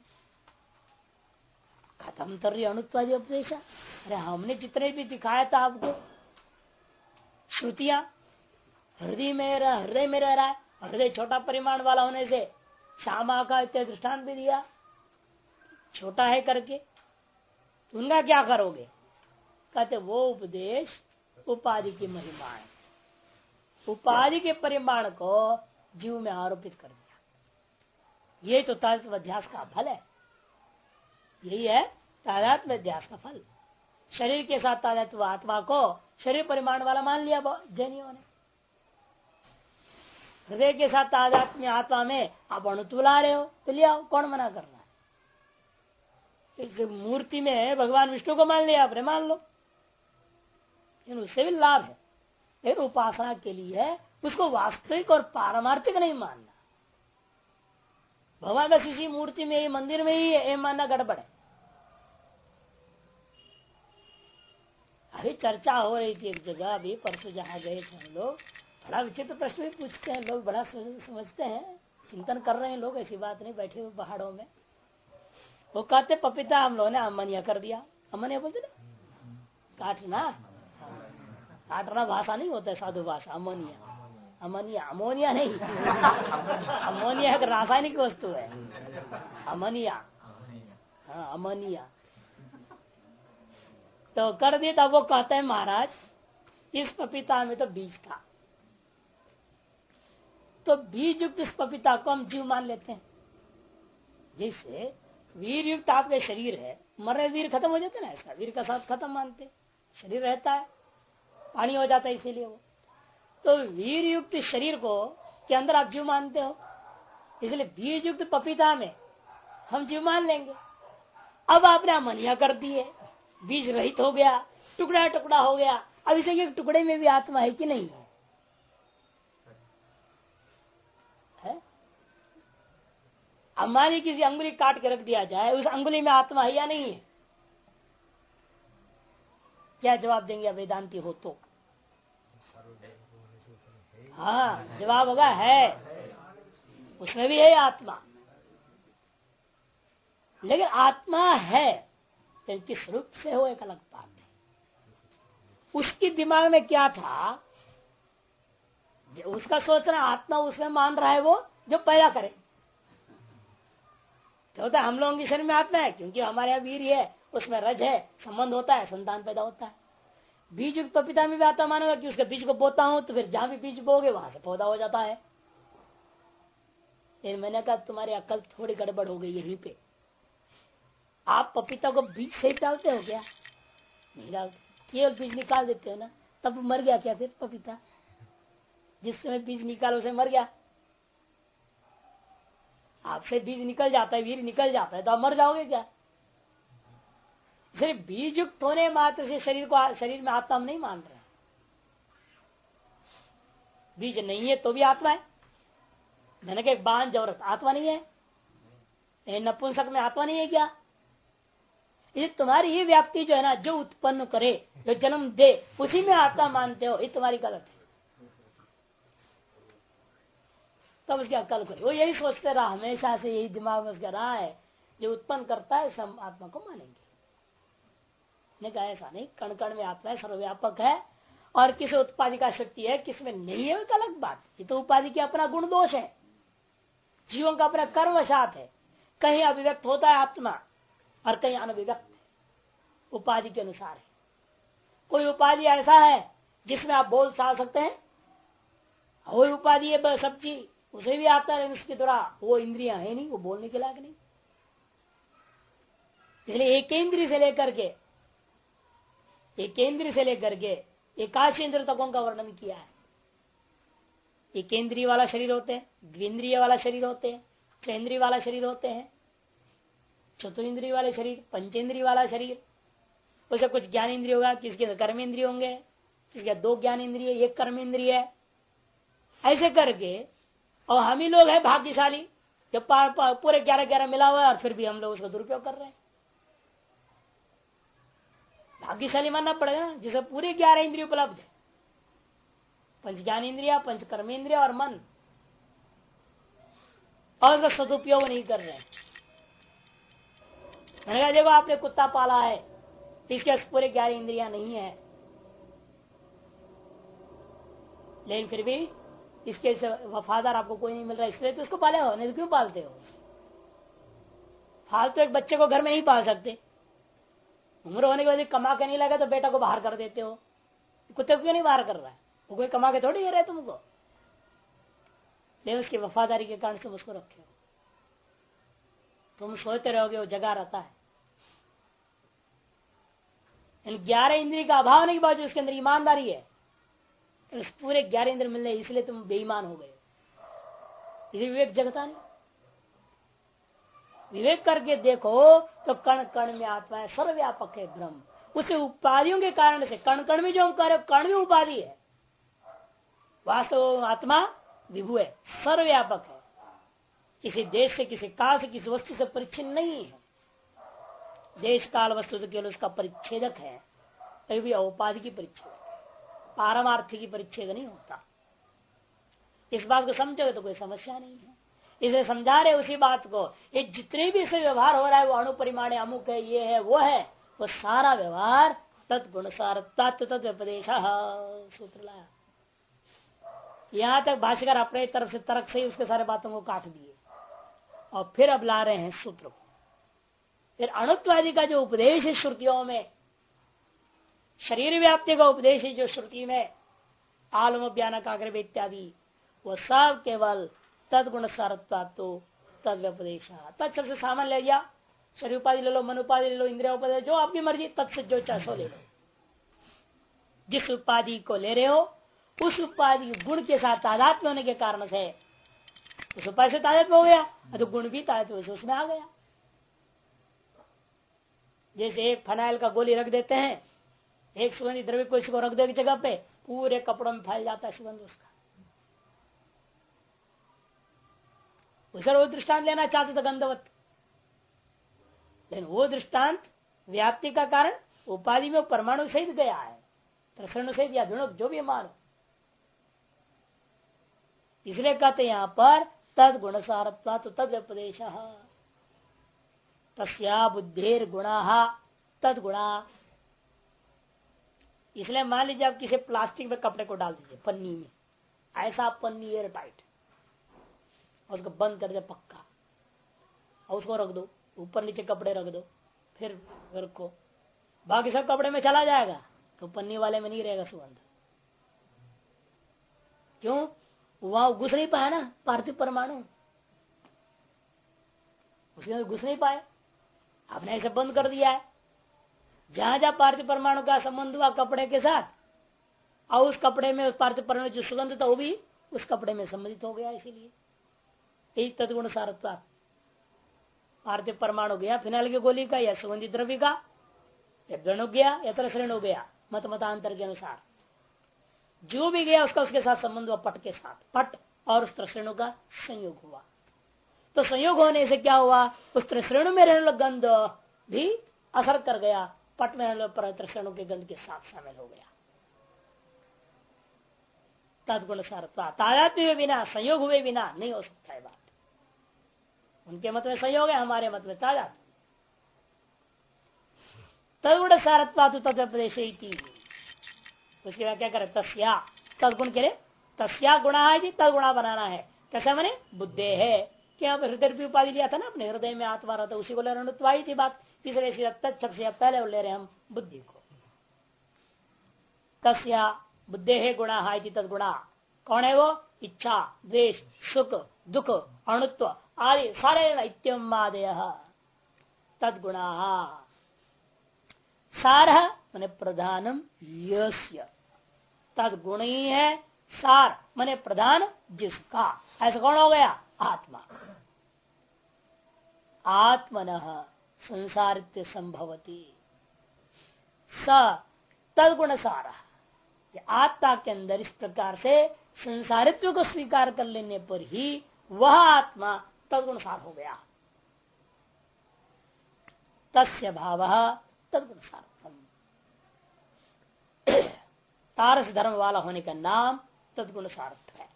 खत्म कर रही अणुत्वादी उपदेश। अरे हमने जितने भी दिखाया था आपको श्रुतियां, हृदय में रह रहा है, हृदय छोटा परिमाण वाला होने से श्यामा का इत्यादि दृष्टांत भी दिया, छोटा है करके, तो उनका क्या करोगे? कहते वो उपदेश उपाधि की महिमा है, उपाधि के परिमाण को जीव में आरोपित कर दिया। ये तो तादात्म्य अध्यास का फल है, यही है तादात्म्य अध्यास का फल। शरीर के साथ तादात्म्य आत्मा को शरीर परिमाण वाला मान लिया जैनियों ने। हृदय के साथ तादात्म्य आत्मा में आप अणुत्व ला रहे हो तो लिया, कौन मना कर रहा है? इस मूर्ति में भगवान विष्णु को मान लिया, आपने मान लो, उससे भी लाभ है, लेकिन उपासना के लिए है, उसको वास्तविक और पारमार्थिक नहीं मानना। भगवान बस इसी मूर्ति में, मंदिर में ही है, मानना गड़बड़ है। अभी चर्चा हो रही थी एक जगह, अभी परसों जहाँ गए थे हम लोग, बड़ा विचित्र प्रश्न भी पूछते हैं लोग, बड़ा समझते हैं, चिंतन कर रहे हैं लोग, ऐसी बात नहीं, बैठे हुए पहाड़ों में। वो कहते पपीता हम लोगों ने अमनिया कर दिया। अमनिया बोलते ना, काटना, काटना भाषा नहीं होता है, साधु भाषा। अमोनिया, अमोनिया, अमोनिया नहीं अमोनिया एक रासायनिक वस्तु है, अमनिया, हाँ अमनिया तो कर दिया। तब वो कहते हैं महाराज इस पपीता में तो बीज था, तो बीज युक्त इस पपीता को हम जीव मान लेते हैं। जैसे वीर युक्त आपके शरीर है, मरे वीर खत्म हो जाते ना, इसका वीर का साथ खत्म मानते, शरीर रहता है, पानी हो जाता है, इसीलिए वो तो वीर युक्त शरीर को के अंदर आप जीव मानते हो, इसलिए बीज युक्त पपीता में हम जीव मान लेंगे। अब आपने अमनिया कर दिए, बीज रहित हो गया, टुकड़ा टुकड़ा हो गया। अब इसे एक टुकड़े में भी आत्मा है कि नहीं है? हमारी किसी अंगुली काट के रख दिया जाए, उस अंगुली में आत्मा है या नहीं है? क्या जवाब देंगे वेदांती हो तो? हाँ जवाब होगा है, उसमें भी है आत्मा, लेकिन आत्मा है किस रूप से हो एक अलग बात है। उसकी दिमाग में क्या था, उसका सोचना आत्मा उसमें मान रहा है, वो जो पैदा करे। तो होता है हम लोगों के शरीर में आत्मा है, क्योंकि हमारे यहाँ वीर है, उसमें रज है, संबंध होता है, संतान पैदा होता है। बीज पपीता में भी आता मानोगा कि उसके बीज को बोता हूं तो फिर जहां भी बीज बोगे वहां से पौधा हो जाता है। मैंने कहा तुम्हारी अक्ल थोड़ी गड़बड़ हो गई यहीं पे। आप पपीता को बीज से डालते हो क्या? नहीं डालते, केवल बीज निकाल देते हो ना, तब मर गया क्या फिर पपीता? जिस समय बीज निकालो उसे मर गया। आपसे बीज निकल जाता है, वीर निकल जाता है, तो आप मर जाओगे क्या? सिर्फ बीज युक्त होने मात्र से शरीर में आत्मा हम नहीं मान रहे। बीज नहीं है तो भी आत्मा है। मैंने कहा बांझ औरत आत्मा नहीं है, नपुंसक में आत्मा नहीं है क्या? ये तुम्हारी ये व्याप्ति जो है ना, जो उत्पन्न करे, जो जन्म दे, उसी में आत्मा मानते हो, ये तुम्हारी गलत है। तब उसकी अक्ल करो, वो यही सोचते रहा, हमेशा से यही दिमाग में उसका रहा है, जो उत्पन्न करता है सब आत्मा को मानेंगे। ने कहा ऐसा नहीं, कण कण में आत्मा है, सर्वव्यापक है, और किसी उत्पादी का शक्ति है, किसमें नहीं है, एक अलग बात। ये तो उपाधि की अपना गुण दोष है, जीवों का अपना कर्मवशात है। कहीं अभिव्यक्त होता है आत्मा और कहीं अनभिव्यक्त है, उपाधि के अनुसार है। कोई उपाधि ऐसा है जिसमें आप बोल चाल सकते हैं, कोई उपाधि है सब्जी, उसे भी आता है, उसके द्वारा वो इंद्रियां है नहीं, वो बोलने के लायक नहीं। इसलिए एक इंद्रिय से लेकर के एक केंद्रीय से लेकर के एकाशेंद्र तकों का वर्णन किया है। एक केंद्रीय वाला शरीर होते हैं, द्विंद्रिय वाला शरीर होते हैं, चेंद्रीय वाला शरीर होते हैं, चतुरिंद्रिय वाले शरीर, पंचेंद्रिय वाला शरीर। उसे कुछ ज्ञान इंद्रिय होगा, किसके कर्मेंद्रिय होंगे, किसके 2 ज्ञान इंद्रिय 1 कर्मेंद्रिय है। ऐसे करके और हम ही लोग हैं भाग्यशाली जब पूरे 11 मिला हुआ है और फिर भी हम लोग उसका दुरुपयोग कर रहे हैं। भाग्यशाली मानना पड़ेगा ना, जिसे पूरे 11 इंद्रिय उपलब्ध है, 5 ज्ञान इंद्रिया, 5 कर्मेंद्रिय और मन, और उसका सदुपयोग नहीं कर रहे हैं। मैंने कहा देखो आपने कुत्ता पाला है, इसके पूरे 11 इंद्रिया नहीं है, लेकिन फिर भी इसके वफादार आपको कोई नहीं मिल रहा, इसलिए तो उसको पाले हो, नहीं तो क्यों पालते हो? फालतू एक बच्चे को घर में नहीं पाल सकते, उम्र होने के बाद कमा के नहीं लगा तो बेटा को बाहर कर देते हो। कुत्ते को क्यों नहीं बाहर कर रहा है? वो कोई कमा के थोड़ी दे रहे तुमको, लेकिन उसकी वफादारी के कारण तुम उसको रखे हो। तुम सोचते रहोगे वो जगह रहता है। 11 इंद्रिय का अभाव नहीं, बावजूद उसके अंदर ईमानदारी है, तो उस पूरे 11 इंद्र मिलने, इसलिए तुम बेईमान हो गए। इसे विवेक जगता नहीं। विवेक करके देखो तो कण कण में आत्मा है, सर्वव्यापक है ब्रह्म। उसे उपाधियों के कारण से कण कण में जो हम कार्य, कण में उपाधि है, वास्तव आत्मा विभु है, सर्वव्यापक है, किसी देश से, किसी काल से, किसी वस्तु से परिच्छिन्न नहीं है। देश काल वस्तु तो केवल उसका परिच्छेदक है, कभी भी औपाधि की परिच्छेदक है, पारमार्थी की परिच्छेद नहीं होता। इस बात को समझोगे तो कोई समस्या नहीं है। इसे समझा रहे उसी बात को, ये जितने भी से व्यवहार हो रहा है वो अणुपरिमाणे अमुक है, ये है वो है, वो सारा व्यवहार तत्गुण सार तत्व तत्व्यपदेश सूत्र लाया। यहां तक भाष्यकार अपने तरफ से तर्क से ही उसके सारे बातों को काट दिए और फिर अब ला रहे हैं सूत्र को। फिर अणुत्वादि का जो उपदेश है श्रुतियों में, शरीर व्याप्ति का उपदेश है जो श्रुति में आलम ज्ञान काग्रभ इत्यादि, वो सब केवल तदगुण सारत्वा तो तद्व्यपदेश। तत्सब से सामान ले गया, शरीर उपाधि ले लो, मन उपाधि ले लो, इंद्रिया उपाधि, जो आपकी मर्जी, तत्से जो चाहे सो ले लो। जिस उपाधि को ले रहे हो उस उपाधि गुण के साथ तादात्म्य होने के कारण से उस उपाधि से तादात्म्य हो गया, तो गुण भी तादात्म्य से उसमें आ गया। जैसे एक फनाइल का गोली रख देते हैं, एक सुगंधित द्रव्य को इसको रख दे जगह पे, पूरे कपड़ों में फैल जाता है सुगंध उसका। उसे वो दृष्टांत लेना चाहते थे गंधवत, लेकिन वो दृष्टांत व्याप्ति का कारण उपाधि में परमाणु सहित गया है, प्रसरण सहित या धुणक जो भी मानो। इसलिए कहते यहां पर तद गुण सारत्वा तो तद व्यपदेश तस्या बुद्धेर गुणा तद गुणा। इसलिए मान लीजिए आप किसी प्लास्टिक में कपड़े को डाल दीजिए, पन्नी में, ऐसा पन्नी एयर टाइट, और उसको बंद कर दे पक्का, और उसको रख दो, ऊपर नीचे कपड़े रख दो, फिर रखो, बाकी सब कपड़े में चला जाएगा, तो पन्नी वाले में नहीं रहेगा सुगंध। क्यों? वहां घुस नहीं पाया ना पार्थिव परमाणु, उसके अंदर घुस नहीं पाए, आपने ऐसे बंद कर दिया है। जहां जहां पार्थिव परमाणु का संबंध हुआ कपड़े के साथ, और उस कपड़े में पार्थिव परमाणु जो सुगंध था वो भी उस कपड़े में संबंधित हो गया। इसीलिए तदगुण सारत्वा, पार्थिव परमाणु गया फिनाइल की गोली का या सुगंधित द्रव्य का, या द्रणु गया या त्रसरण हो गया, मत मतांतर के अनुसार जो भी गया उसका उसके साथ संबंध हुआ, पट के साथ, पट और उस त्रसरणों का संयोग हुआ। तो संयोग होने से क्या हुआ, उस त्रसरणु में रहने वाला गंध भी असर कर गया, पट में रहने वाले त्रसरणों के गंध के साथ शामिल हो गया। तदगुण सारत्वा, तादात्म्य हुए बिना, संयोग हुए बिना नहीं हो सकता है बात। उनके मत में संयोग है, हमारे मत में तादात्म्य। तदगुण सारत्वा तो तत्वोपदेश, उसके बाद क्या करे, तस्या तदगुण के लिए तस्या गुणा है, तदगुणा बनाना है। कैसे मैंने बुद्धे है, क्या हृदय भी उपाधि लिया था ना, अपने हृदय में आत्मा रहता, उसी को ले रहे थी बात, तीसरे तत्व से पहले ले रहे हम बुद्धि को। तस्या बुद्धे है गुणा है तदगुणा, कौन है वो? इच्छा, द्वेष, सुख, दुख, अणुत्व आदि सारे इत्यमादय तदगुणा। सार माने प्रधानम यस्य, तद गुण ही है सार माने प्रधान जिसका। ऐसा कौन हो गया? आत्मा। आत्मनः संसारित्य संभवती स तदगुण सारा। आत्मा के अंदर इस प्रकार से संसारित्व को स्वीकार कर लेने पर ही वह आत्मा तदगुण सार हो गया। तस्य भाव तदगुण सार्थम। तारस धर्म वाला होने का नाम तदगुण सार्थ है।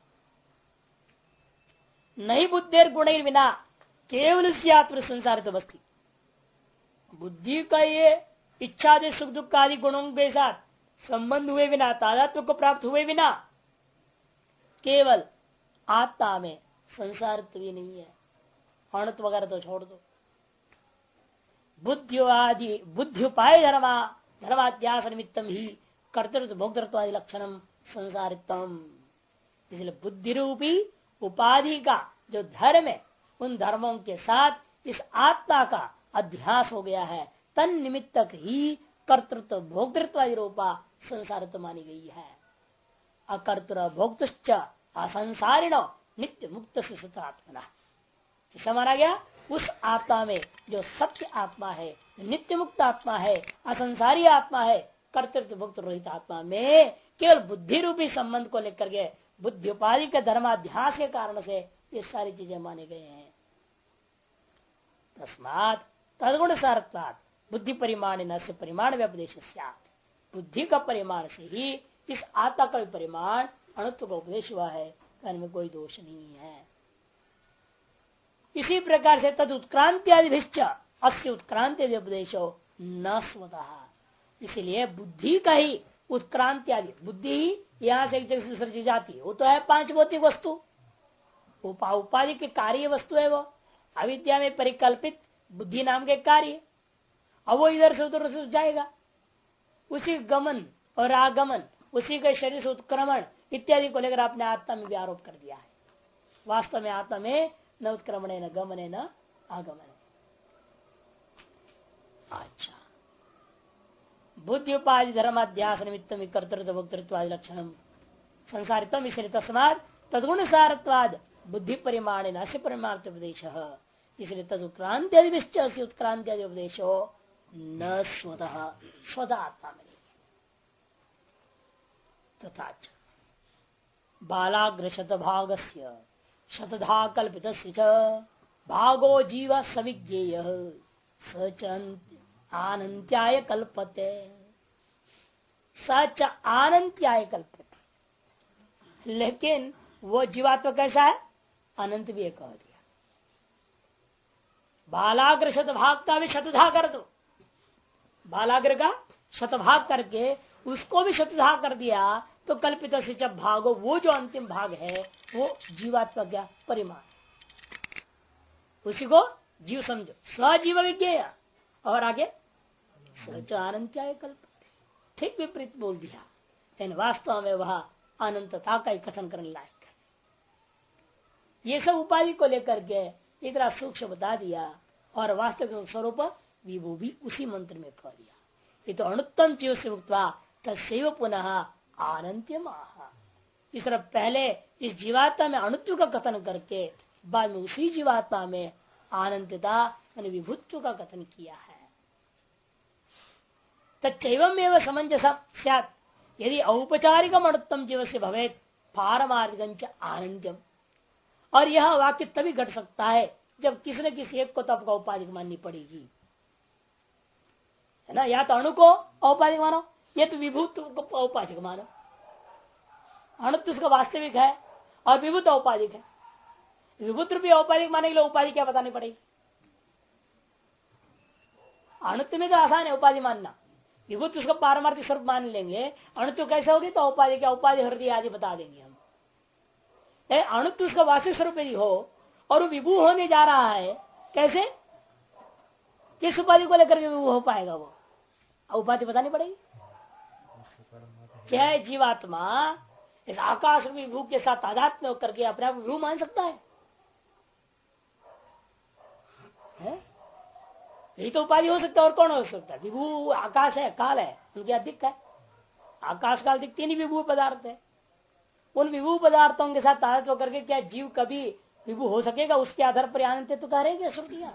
नहीं बुद्धेर गुण बिना केवल आत्म संसारित बस्ती। बुद्धि का ये इच्छादि सुख दुख आदि गुणों के साथ संबंध हुए बिना, तादात्म्य को प्राप्त हुए बिना केवल आत्मा में संसारित्व भी नहीं है। अणुत्व वगैरह तो छोड़ दो। बुद्धि उपाय धर्माध्यास निमित्तम ही कर्तृत्व भोक्तृत्व आदि लक्षणम संसारित्वम। इसलिए बुद्धि रूपी उपाधि का जो धर्म है, उन धर्मों के साथ इस आत्मा का अध्यास हो गया है। तन निमित्तक ही कर्तृत्व भोक्तृत्व आदि रूपा संसारित्व मानी गई है। अकर्तृ भोक्तश्च असंसारिणो नित्य मुक्त से सतात्मना माना गया। उस आत्मा में जो सत्य आत्मा है, नित्य मुक्त आत्मा है, असंसारी आत्मा है, कर्तृत्व भोक्त रहित आत्मा में केवल बुद्धि रूपी संबंध को लेकर के बुद्धि उपाधि के धर्माध्यास के कारण से ये सारी चीजें माने गए हैं। तस्मात् तदगुण सारत्वात् बुद्धि परिमाण न से परिमाण व्यपदेश। बुद्धि का परिमाण से ही इस आत्मा का भी परिमाण अणुत्व का उपदेश हुआ है, कहने में कोई दोष नहीं है। इसी प्रकार से तद उत्क्रांति आदि अस्य उत्क्रांति उपदेशो न स्वतः। इसलिए बुद्धि का ही उत्क्रांति आदि, बुद्धि ही यहाँ से एक जगह से दूसरी चीज जाती है, वो तो है पांच भौतिक वस्तु, उपाधि के कार्य वस्तु है। वो अविद्या में परिकल्पित बुद्धि नाम के कार्य, अब वो इधर से उधर से जाएगा। उसी गमन और आगमन, उसी के शरीर से उत्क्रमण इत्यादि को लेकर आपने आत्मा में भी आरोप कर दिया है। वास्तव में आत्मा में न उत्क्रमण है, न गमन है, न आगमन है। अच्छा, बुद्धि उपाधि धर्माध्यास निमित्त कर्तृत्व भोक्तृत्व आदि लक्षण संसारितम। इसलिए तस्मात् तदगुण सारत्वाद बुद्धि परिमाण न से परिमाण उपदेश। इसलिए तद उत्क्रांति आदि उत्क्रांति आदि उपदेशो न स्वतः स्वतः आत्मा में तथा बालाग्र शतभागस्य शतधा कल्पित भागो जीव सविज्ञेय सच आनंत्याय कल्पते। सच आनंत्याय कल्पते, लेकिन वो जीवात्मा कैसा है? अनंत भी कह दिया। बालाग्र शतभाग का भी शतधा कर दो, बालाग्र का शतभाग करके उसको भी शतधा कर दिया तो कल्पित से जब भागो, वो जो अंतिम भाग है वो जीवात्मा का परिमाण, उसी को जीव समझो। स्वजीव विज्ञेय और आगे सच अनंत्याय कल्पते। ठीक विपरीत बोल दिया, लेकिन वास्तव में वह अनंतता का ही कथन करने लायक है। ये सब उपाधि को लेकर के इतना सूक्ष्म बता दिया और वास्तविक स्वरूप विभू भी उसी मंत्र में कह दिया। ये तो अणुत्तम जीव से मुक्त्वा तस्यैव पुनः आनंत्यम। इस तरह पहले इस जीवात्मा में अणुत्व का कथन करके बाद में उसी जीवात्मा में आनंदता यानी विभुत्व का कथन किया है। तच्चैवम एवं समंजस स्यात् यदि औपचारिकम अणुत्तम जीव से भवेत पारमार्थिकंच आनंदम। और यह वाक्य तभी घट सकता है जब किसी न किसी एक को तब का औपाधिक माननी पड़ेगी, है ना। या तो अणु को औपाधिक मानो, या तो विभूत को औपाधिक मानो। अणुत्व उसका वास्तविक है और विभूत औपाधिक है। विभूत भी औपाधिक माने के लिए उपाधि क्या बतानी पड़ेगी? अणुत्व में तो आसान है उपाधि मानना, विभूत उसका पारमार्थिक स्वरूप मान लेंगे। अणुत्व कैसे होगी तो औपाधि क्या, उपाधि हृदय आदि बता देंगे हम। अणुत्व उसका वास्तविक स्वरूप यदि हो और वो विभू होने जा रहा है, कैसे, किस उपाधि को लेकर के विभू हो पाएगा? वो उपाधि बतानी पड़ेगी। क्या है जीवात्मा इस आकाश विभू के साथ तादात्म्य होकर के अपने आप विभू मान सकता है? यही तो उपाधि हो सकता है, और कौन हो सकता है? विभू आकाश है, काल है, उनके अधिक है। आकाश काल दिखते नहीं, विभू पदार्थ है। उन विभू पदार्थों के साथ तादात्म्य करके क्या जीव कभी विभू हो सकेगा? उसके आधार पर आनंद तो कह रहे श्रुतियां।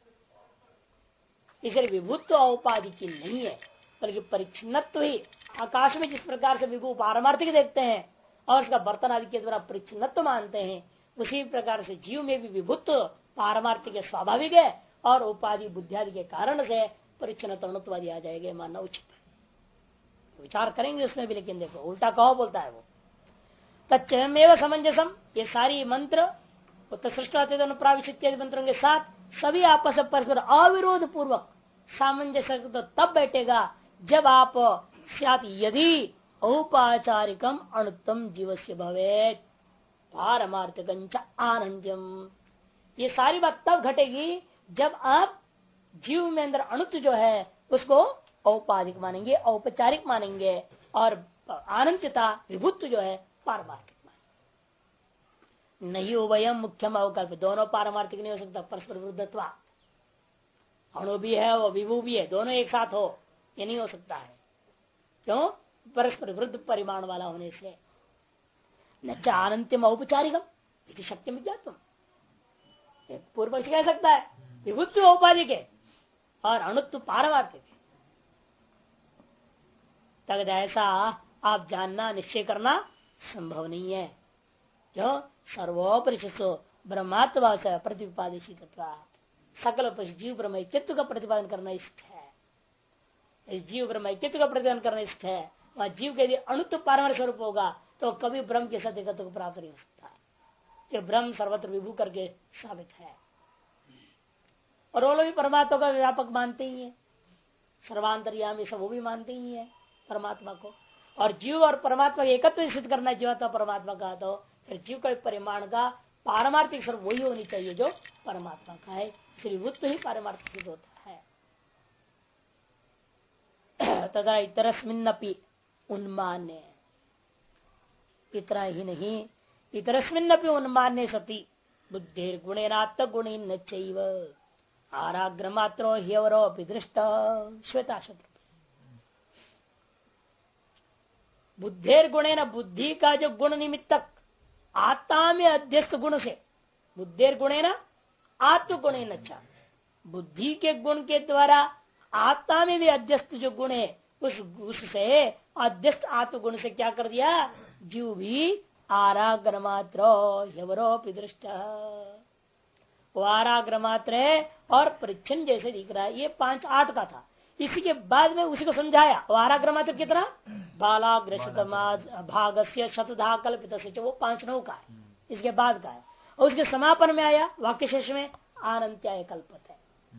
इसलिए विभुत्व औपाधि की नहीं है, बल्कि परिच्छिन्नत्व ही। आकाश में जिस प्रकार से विभू पारमार्थिक देखते हैं और उसका बर्तन आदि के द्वारा परिच्छिन्नत्व मानते हैं, उसी प्रकार से जीव में भी विभुत्व पारमार्थिक स्वाभाविक है और उपाधि बुद्धियादि के कारण से परिच्छिन्नत्ववादी आ जाएगा, मानना उचित है। विचार करेंगे उसमें भी, लेकिन देखो उल्टा कहो बोलता है वो। तत्चयमेव समंजसम, ये सारी मंत्र सृष्टि इत्यादि मंत्रों के साथ सभी आपस में परस्पर अविरोध पूर्वक सामंजस्य तो तब बैठेगा जब आप साथ यदि औपाचारिकम अणुत्तम जीवस्य भवेत् पारमार्थिकंच आनंदम। ये सारी बात तब घटेगी जब आप जीव में अंदर अणुत्व जो है उसको औपाधिक मानेंगे, औपचारिक मानेंगे, और आनंदता विभुत्व जो है पारमार्थिक मानेंगे। नहीं उभयम मुख्यम अवकल्प, दोनों पारमार्थिक नहीं हो सकता। परस्पर विरुद्धत्वा, अणु भी है वो विभू भी है, दोनों एक साथ हो, ये नहीं हो सकता है। क्यों? परस्पर विरुद्ध परिमाण वाला होने से। न चानंत्यम औपचारिकम शक्ति में क्या तुम पूर्व पक्ष कह सकता है विभुत्व औपाधिक है और अणुत्व पारमार्थिक है। तब ऐसा आप जानना निश्चय करना संभव नहीं है। क्यों? सर्वोपरिशो ब्रह्मात्म से प्रतिपादित सकल जीव ब्रह्म ऐक्यत्व का प्रतिपादन करना इष्ट है। जीव ब्रह्म ऐक्यत्व का प्रतिपादन करना इष्ट है। वह जीव के यदि अणुत्व पारमार्थिक स्वरूप होगा तो कभी ब्रह्म के साथ एकत्व को प्राप्त नहीं हो सकता है। ब्रह्म सर्वत्र विभू करके साबित है। और वो लोग भी परमात्मा का व्यापक मानते ही है, सर्वांतर्यामी सब वो भी मानते ही है परमात्मा को। और जीव और परमात्मा का एकत्व सिद्ध करना है जीवात्मा परमात्मा का, तो फिर जीव का परिमाण का पारमार्थिक स्वरूप वही होनी चाहिए जो परमात्मा का है। इसलिए विभुत्व ही पारमार्थिक सिद्ध होता है। तथा इतरस्मिन्नपि उन्मान्य, इतना ही नहीं इतरस्मिन्नपि उन्मान्य सती बुद्धिर गुणेनात्म गुणी न चैव आराग्र मात्रो ह्यवरो दृष्ट श्वेता शब्द। बुद्धेर गुणे न, बुद्धि का जो गुण निमित्तक आत्मा में अध्यस्त गुण से, बुद्धेर गुणे न आत्मगुणे न, बुद्धि के गुण के द्वारा आत्मा में भी अध्यस्त जो गुण है उससे अध्यस्त आत्मगुण से क्या कर दिया? जीव भी आराग्र मात्र ह्यवरोपि दृष्ट, वो आराग्र मात्र है और परिच्छन जैसे दिख रहा है। ये 5-8 का था। इसी के बाद में उसी को समझाया। वो आराग्र मात्र कितना? बालाग्र भागस्य शतधा कल्पित, वो 5-9 का है। इसके बाद का है। और उसके समापन में आया वाक्य शेष में आनंत्याय कल्पत है।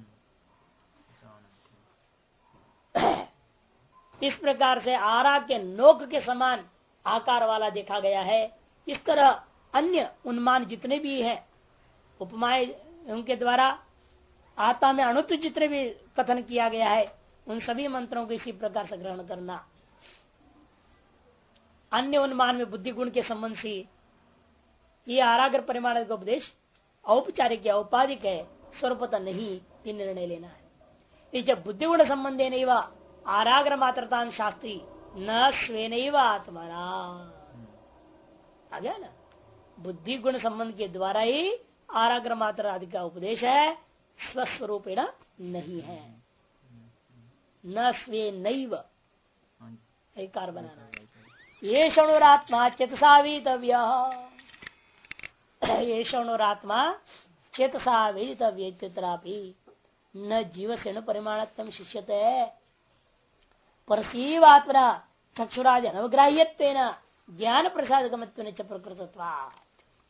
इस प्रकार से आरा के नोक के समान आकार वाला देखा गया है। इस तरह अन्य उन्मान जितने भी हैं उपमाएं उनके द्वारा आत्मा में अणुत्व जितने भी कथन किया गया है उन सभी मंत्रों को इसी प्रकार से ग्रहण करना। अन्य उन्मान में बुद्धि गुण के संबंध से ये आराग्र परिमाण का उपदेश औपचारिक या औपाधिक है, स्वरूपता नहीं, ये निर्णय लेना है। ये जब बुद्धि गुण संबंधी नहीं वह आराग्र मात्रता शास्त्री न स्वेन आत्माना आ गया ना। बुद्धि गुण संबंध के द्वारा ही आराग्र मात्र आदि का उपदेश है, स्वस्वरूपेण नहीं है। न स्वे नैव कार बनाना। ये शणुरात्मा चेतसा वेदितव्य, ये शणुरात्मा चेतसा वेदितव्य न जीव से न परिमाणत्म शिष्यते परसीवात्मना चक्षुराज अनवग्राह्यत्वेन ज्ञान प्रसाद गमत्वेन च प्रकृतत्वात्।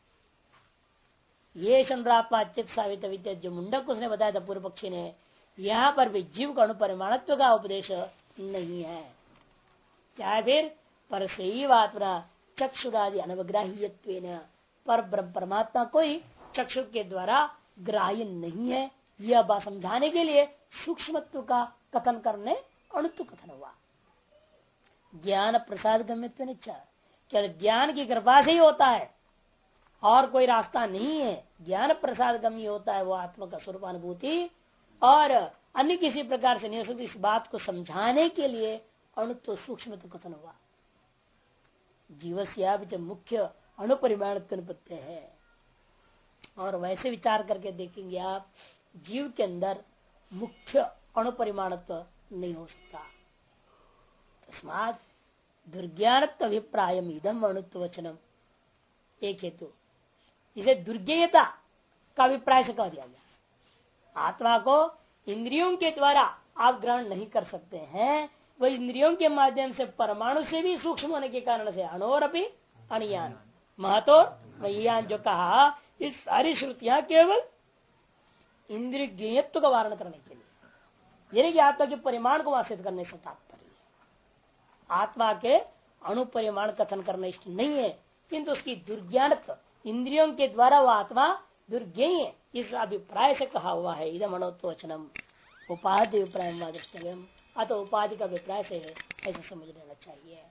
ये शनुरात्मा चित्त सावित विद्या जो मुंडक उसने बताया था पूर्व पक्षी ने, यहाँ पर भी जीव का अनुपरिमाणत्व का उपदेश नहीं है। क्या है फिर? परसीवात्मना चक्षुरादि अनवग्राह्यत्वेन, पर ब्रह्म परमात्मा कोई चक्षु के द्वारा ग्राह्य नहीं है। यह बात समझाने के लिए सूक्ष्मत्व का कथन करने अणुत्व कथन हुआ। ज्ञान प्रसाद गम्यत्व निच्छा, क्या ज्ञान की कृपा से ही होता है और कोई रास्ता नहीं है। ज्ञान प्रसाद गम्य होता है वो आत्मा का स्वरूपानुभूति और अन्य किसी प्रकार से नहीं हो सकती। इस बात को समझाने के लिए अणुत्व सूक्ष्म तो कथन हुआ। जीवस्या जब मुख्य अणुपरिमाण उत्पत्ति है। और वैसे विचार करके देखेंगे आप, जीव के अंदर मुख्य अणुपरिमाणत्व नहीं हो सकता। तस्मात् दुर्ज्ञानत्व अभिप्राय इदम अणुत्व वचनम, एक हेतु इसे दुर्ज्ञेयता का अभिप्राय से कह दिया गया। आत्मा को इंद्रियों के द्वारा आप ग्रहण नहीं कर सकते हैं, वह इंद्रियों के माध्यम से परमाणु से भी सूक्ष्म होने के कारण से अणोरपि अणियान महतो वहियान जो कहा, इस सारी श्रुतियां केवल इंद्रिय ज्ञेयत्व का वारण करने के लिए, यानी कि आत्मा के परिमाण को वासित करने से तात्पर्य है। आत्मा के अणु परिमाण कथन करना इष्ट नहीं है, किंतु उसकी दुर्ज्ञानत्व, इंद्रियों के द्वारा वह आत्मा दुर्ज्ञेय है, इस अभिप्राय से कहा हुआ है। इदम अणुत्व वचनम उपाधि अभिप्राय दृष्टव्यम, अतः उपाधि का अभिप्राय से है, ऐसा समझ लेना चाहिए।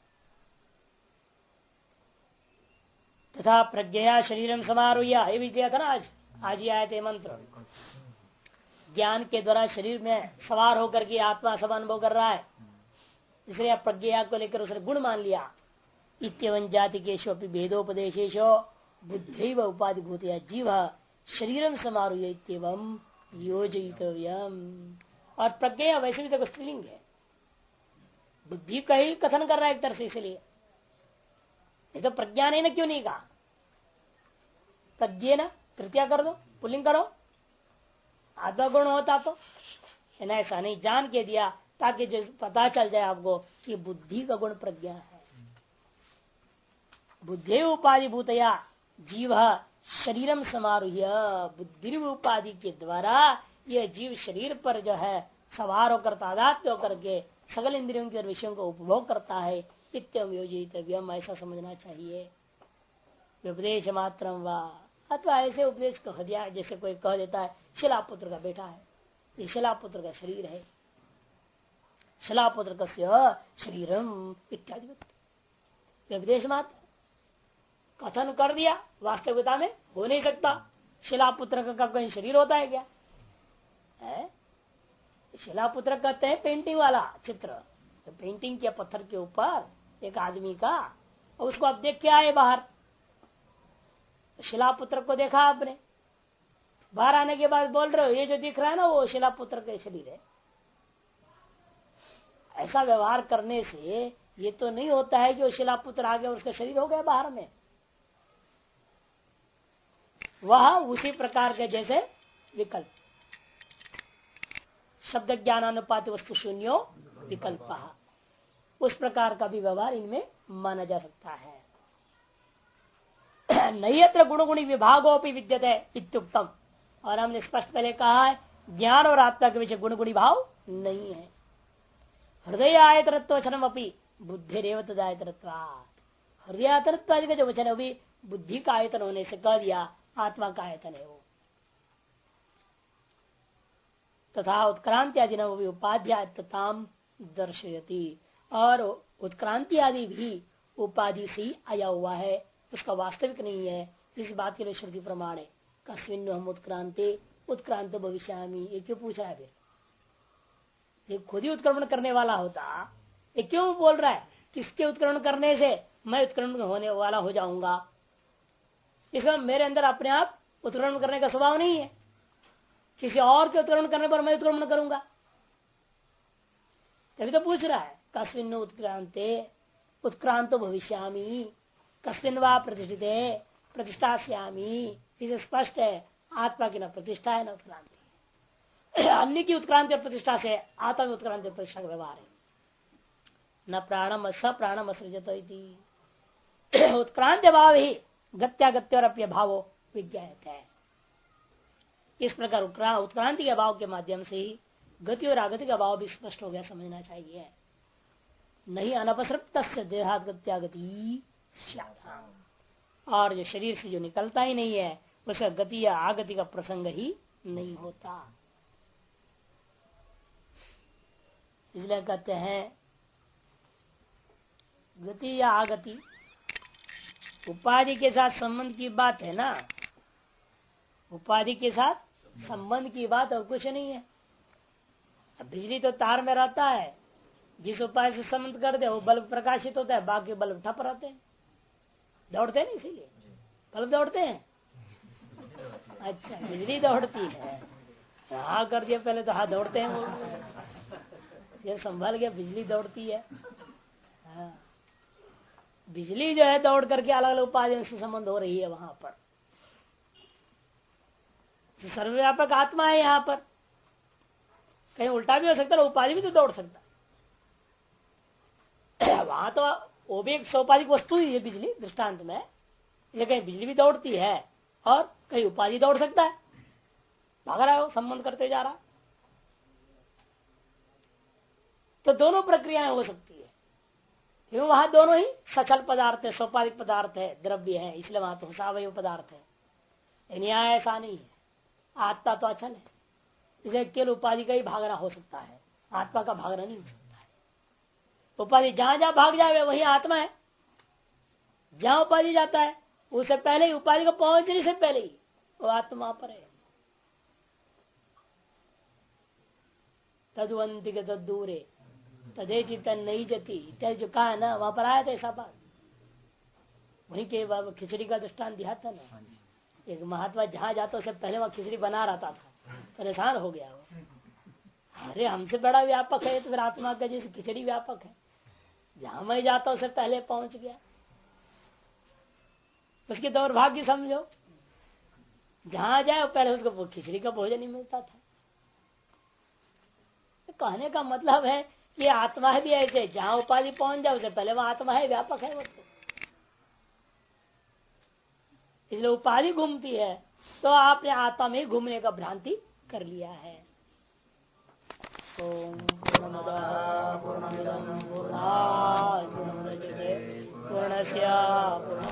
तथा प्रज्ञया शरीरम समारोह, ये भी दिया था ना आज ही आए थे मंत्र। ज्ञान के द्वारा शरीर में सवार होकर के आत्मा सब अनुभव कर रहा है, इसलिए प्रज्ञा को लेकर उसने गुण मान लिया। इत्यवन जाति केशो भेदोपदेशेशो बुद्धि व उपाधि भूतया जीव शरीरम समारोह इत्यवम योजितव्यम। और प्रज्ञा वैसे भी देखो स्त्रीलिंग है, बुद्धि का ही कथन कर रहा है एक तरह से, इसलिए नहीं तो प्रज्ञा ने क्यों नहीं कहा। प्रज्ञे न तृतीया कर दो, पुल्लिंग करो, आधा गुण होता तो ऐसा नहीं, जान के दिया ताकि जो पता चल जाए आपको कि बुद्धि का गुण प्रज्ञा है। बुद्धि उपाधि भूतया जीव शरीरम समारोह, बुद्धि उपाधि के द्वारा यह जीव शरीर पर जो है सवार होकर तादात्म्य होकर के सकल इंद्रियों के विषयों को उपभोग करता है। इत्यम योजितव्यम, ऐसा समझना चाहिए। उपदेश मात्र वा, अथवा ऐसे उपदेश कह दिया जैसे कोई कह देता है शिलापुत्र का बेटा है, ये शिलापुत्र का शरीर है, शिलापुत्र का शरीरम इत्यादि उपदेश मात्र कथन कर दिया, वास्तविकता में हो नहीं सकता। शिलापुत्र का कहीं शरीर होता है क्या? है? शिलापुत्र कहते हैं पेंटिंग वाला चित्र, तो पेंटिंग किया पत्थर के ऊपर एक आदमी का, और उसको आप देख के आए बाहर, शिलापुत्र को देखा आपने, बाहर आने के बाद बोल रहे हो ये जो दिख रहा है ना वो शिलापुत्र का शरीर है। ऐसा व्यवहार करने से ये तो नहीं होता है कि वो शिलापुत्र आ गया उसका शरीर हो गया बाहर में। वह उसी प्रकार के जैसे विकल्प, शब्द ज्ञानानुपाति वस्तु शून्यो विकल्प, उस प्रकार का भी व्यवहार इनमें माना जा सकता है। नयत्र गुण गुणी विभागोपि विद्यते इत्युक्तम, और हमने स्पष्ट पहले कहा है ज्ञान और आत्मा के विषय गुण गुणी भाव नहीं है। हृदय आयतरत्व वचनम अपनी बुद्धि रेवत आयतरत्व, हृदय आयतरत्व का जो वचन है वो भी बुद्धि का आयतन होने से कह दिया, आत्मा का आयतन है वो। तथा उत्क्रांति आदि न वो भी उपाध्यात्मताम दर्शयति, और उत्क्रांति आदि भी उपाधि से ही आया हुआ है, उसका वास्तविक नहीं है। इस बात के लिए श्रुति प्रमाण है। कस्मिन् हम उत्क्रांति उत्क्रांत भविष्यामि, ये क्यों पूछ रहा है फिर? ये खुद ही उत्क्रमण करने वाला होता, ये क्यों बोल रहा है किसके उत्क्रमण करने से मैं उत्क्रमण होने वाला हो जाऊंगा? इसमें मेरे अंदर अपने आप उत्क्रमण करने का स्वभाव नहीं है, किसी और के उत्क्रमण करने पर मैं उत्क्रमण करूंगा। तभी तो पूछ रहा है कस्मिन् उत्क्रांते उत्क्रांत भविष्यामि, कस्मिन् वा प्रतिष्ठिते प्रतिष्ठास्यामि, इसे स्पष्ट है आत्मा की न प्रतिष्ठा है न उत्क्रांति। अन्य की उत्क्रांति और प्रतिष्ठा से आत्मा में उत्क्रांति और प्रतिष्ठा का व्यवहार है। न प्राणम स प्राणम असृजत, उत्क्रांति भाव ही गत्यागत्य और अप्य भावो विज्ञायत है। इस प्रकार उत्क्रांति के भाव के माध्यम से ही गति और आगति का भाव भी स्पष्ट हो गया, समझना चाहिए। नहीं अनपसृप्त देहात गत्यागति, और जो शरीर से जो निकलता ही नहीं है उसका गति या आगति का प्रसंग ही नहीं होता। इसलिए कहते हैं गति या आगति उपाधि के साथ संबंध की बात है ना, उपाधि के साथ संबंध की बात और कुछ नहीं है। अब बिजली तो तार में रहता है, जिस उपाय से संबंध कर दे वो बल्ब प्रकाशित होता है, बाकी बल्ब ठप रहते हैं, दौड़ते नहीं, इसीलिए बल्ब दौड़ते हैं। अच्छा, बिजली दौड़ती है, हाँ कर दिया पहले तो, हाँ दौड़ते हैं वो, ये संभाल गया, बिजली दौड़ती है। हाँ, बिजली जो है दौड़ करके अलग अलग उपाधियों से संबंध हो रही है वहां पर। तो सर्वव्यापक आत्मा है यहाँ पर, कहीं उल्टा भी हो सकता है, उपाधि भी तो दौड़ सकता है। वहां तो वो भी एक सोपाधिक वस्तु ही है बिजली दृष्टांत में, ये कहीं बिजली भी दौड़ती है और कहीं उपाधि दौड़ सकता है, भाग रहा है वो, संबंध करते जा रहा। तो दोनों प्रक्रियाएं हो सकती है, क्यों वहां दोनों ही सचल पदार्थ है, सोपाधिक पदार्थ है, द्रव्य है, इसलिए वहां तो सावयव पदार्थ है। लेकिन यहाँ ऐसा नहीं है, आत्मा तो अचल है, इसे केवल उपाधि का ही भागना हो सकता है, आत्मा का भागना नहीं हो सकता है। उपाधि जहां जहां भाग जाए वही आत्मा है, जहां उपाधि जाता है उससे पहले ही, उपाधि को पहुंचने से पहले ही वो आत्मा पर है। तदवंति के तदूरे तदे चितन नहीं जती इत्यादि जो कहा है ना, वहां पर आया था ऐसा बात। वहीं के खिचड़ी का दृष्टांत दिया था ना, एक महात्मा जहां जाता उससे पहले वहां खिचड़ी बना रहता था, परेशान हो गया वो, अरे हमसे बड़ा व्यापक है तो फिर आत्मा का जैसे खिचड़ी व्यापक है, जहां मैं जाता उससे पहले पहुंच गया। उसके दौर्भाग्य समझो, जहां जाए पहले उसको खिचड़ी का भोजन ही मिलता था। कहने का मतलब है ये आत्मा है भी ऐसे, जहां उपाधि पहुंच जाए उससे पहले वहां आत्मा है, व्यापक है वो तो। इसलिए उपाधि घूमती है तो आपने आत्मा में घूमने का भ्रांति कर लिया है। ओम पूर्णमदः पूर्णमिदं पूर्णात् पूर्णमुदच्यते पूर्णस्य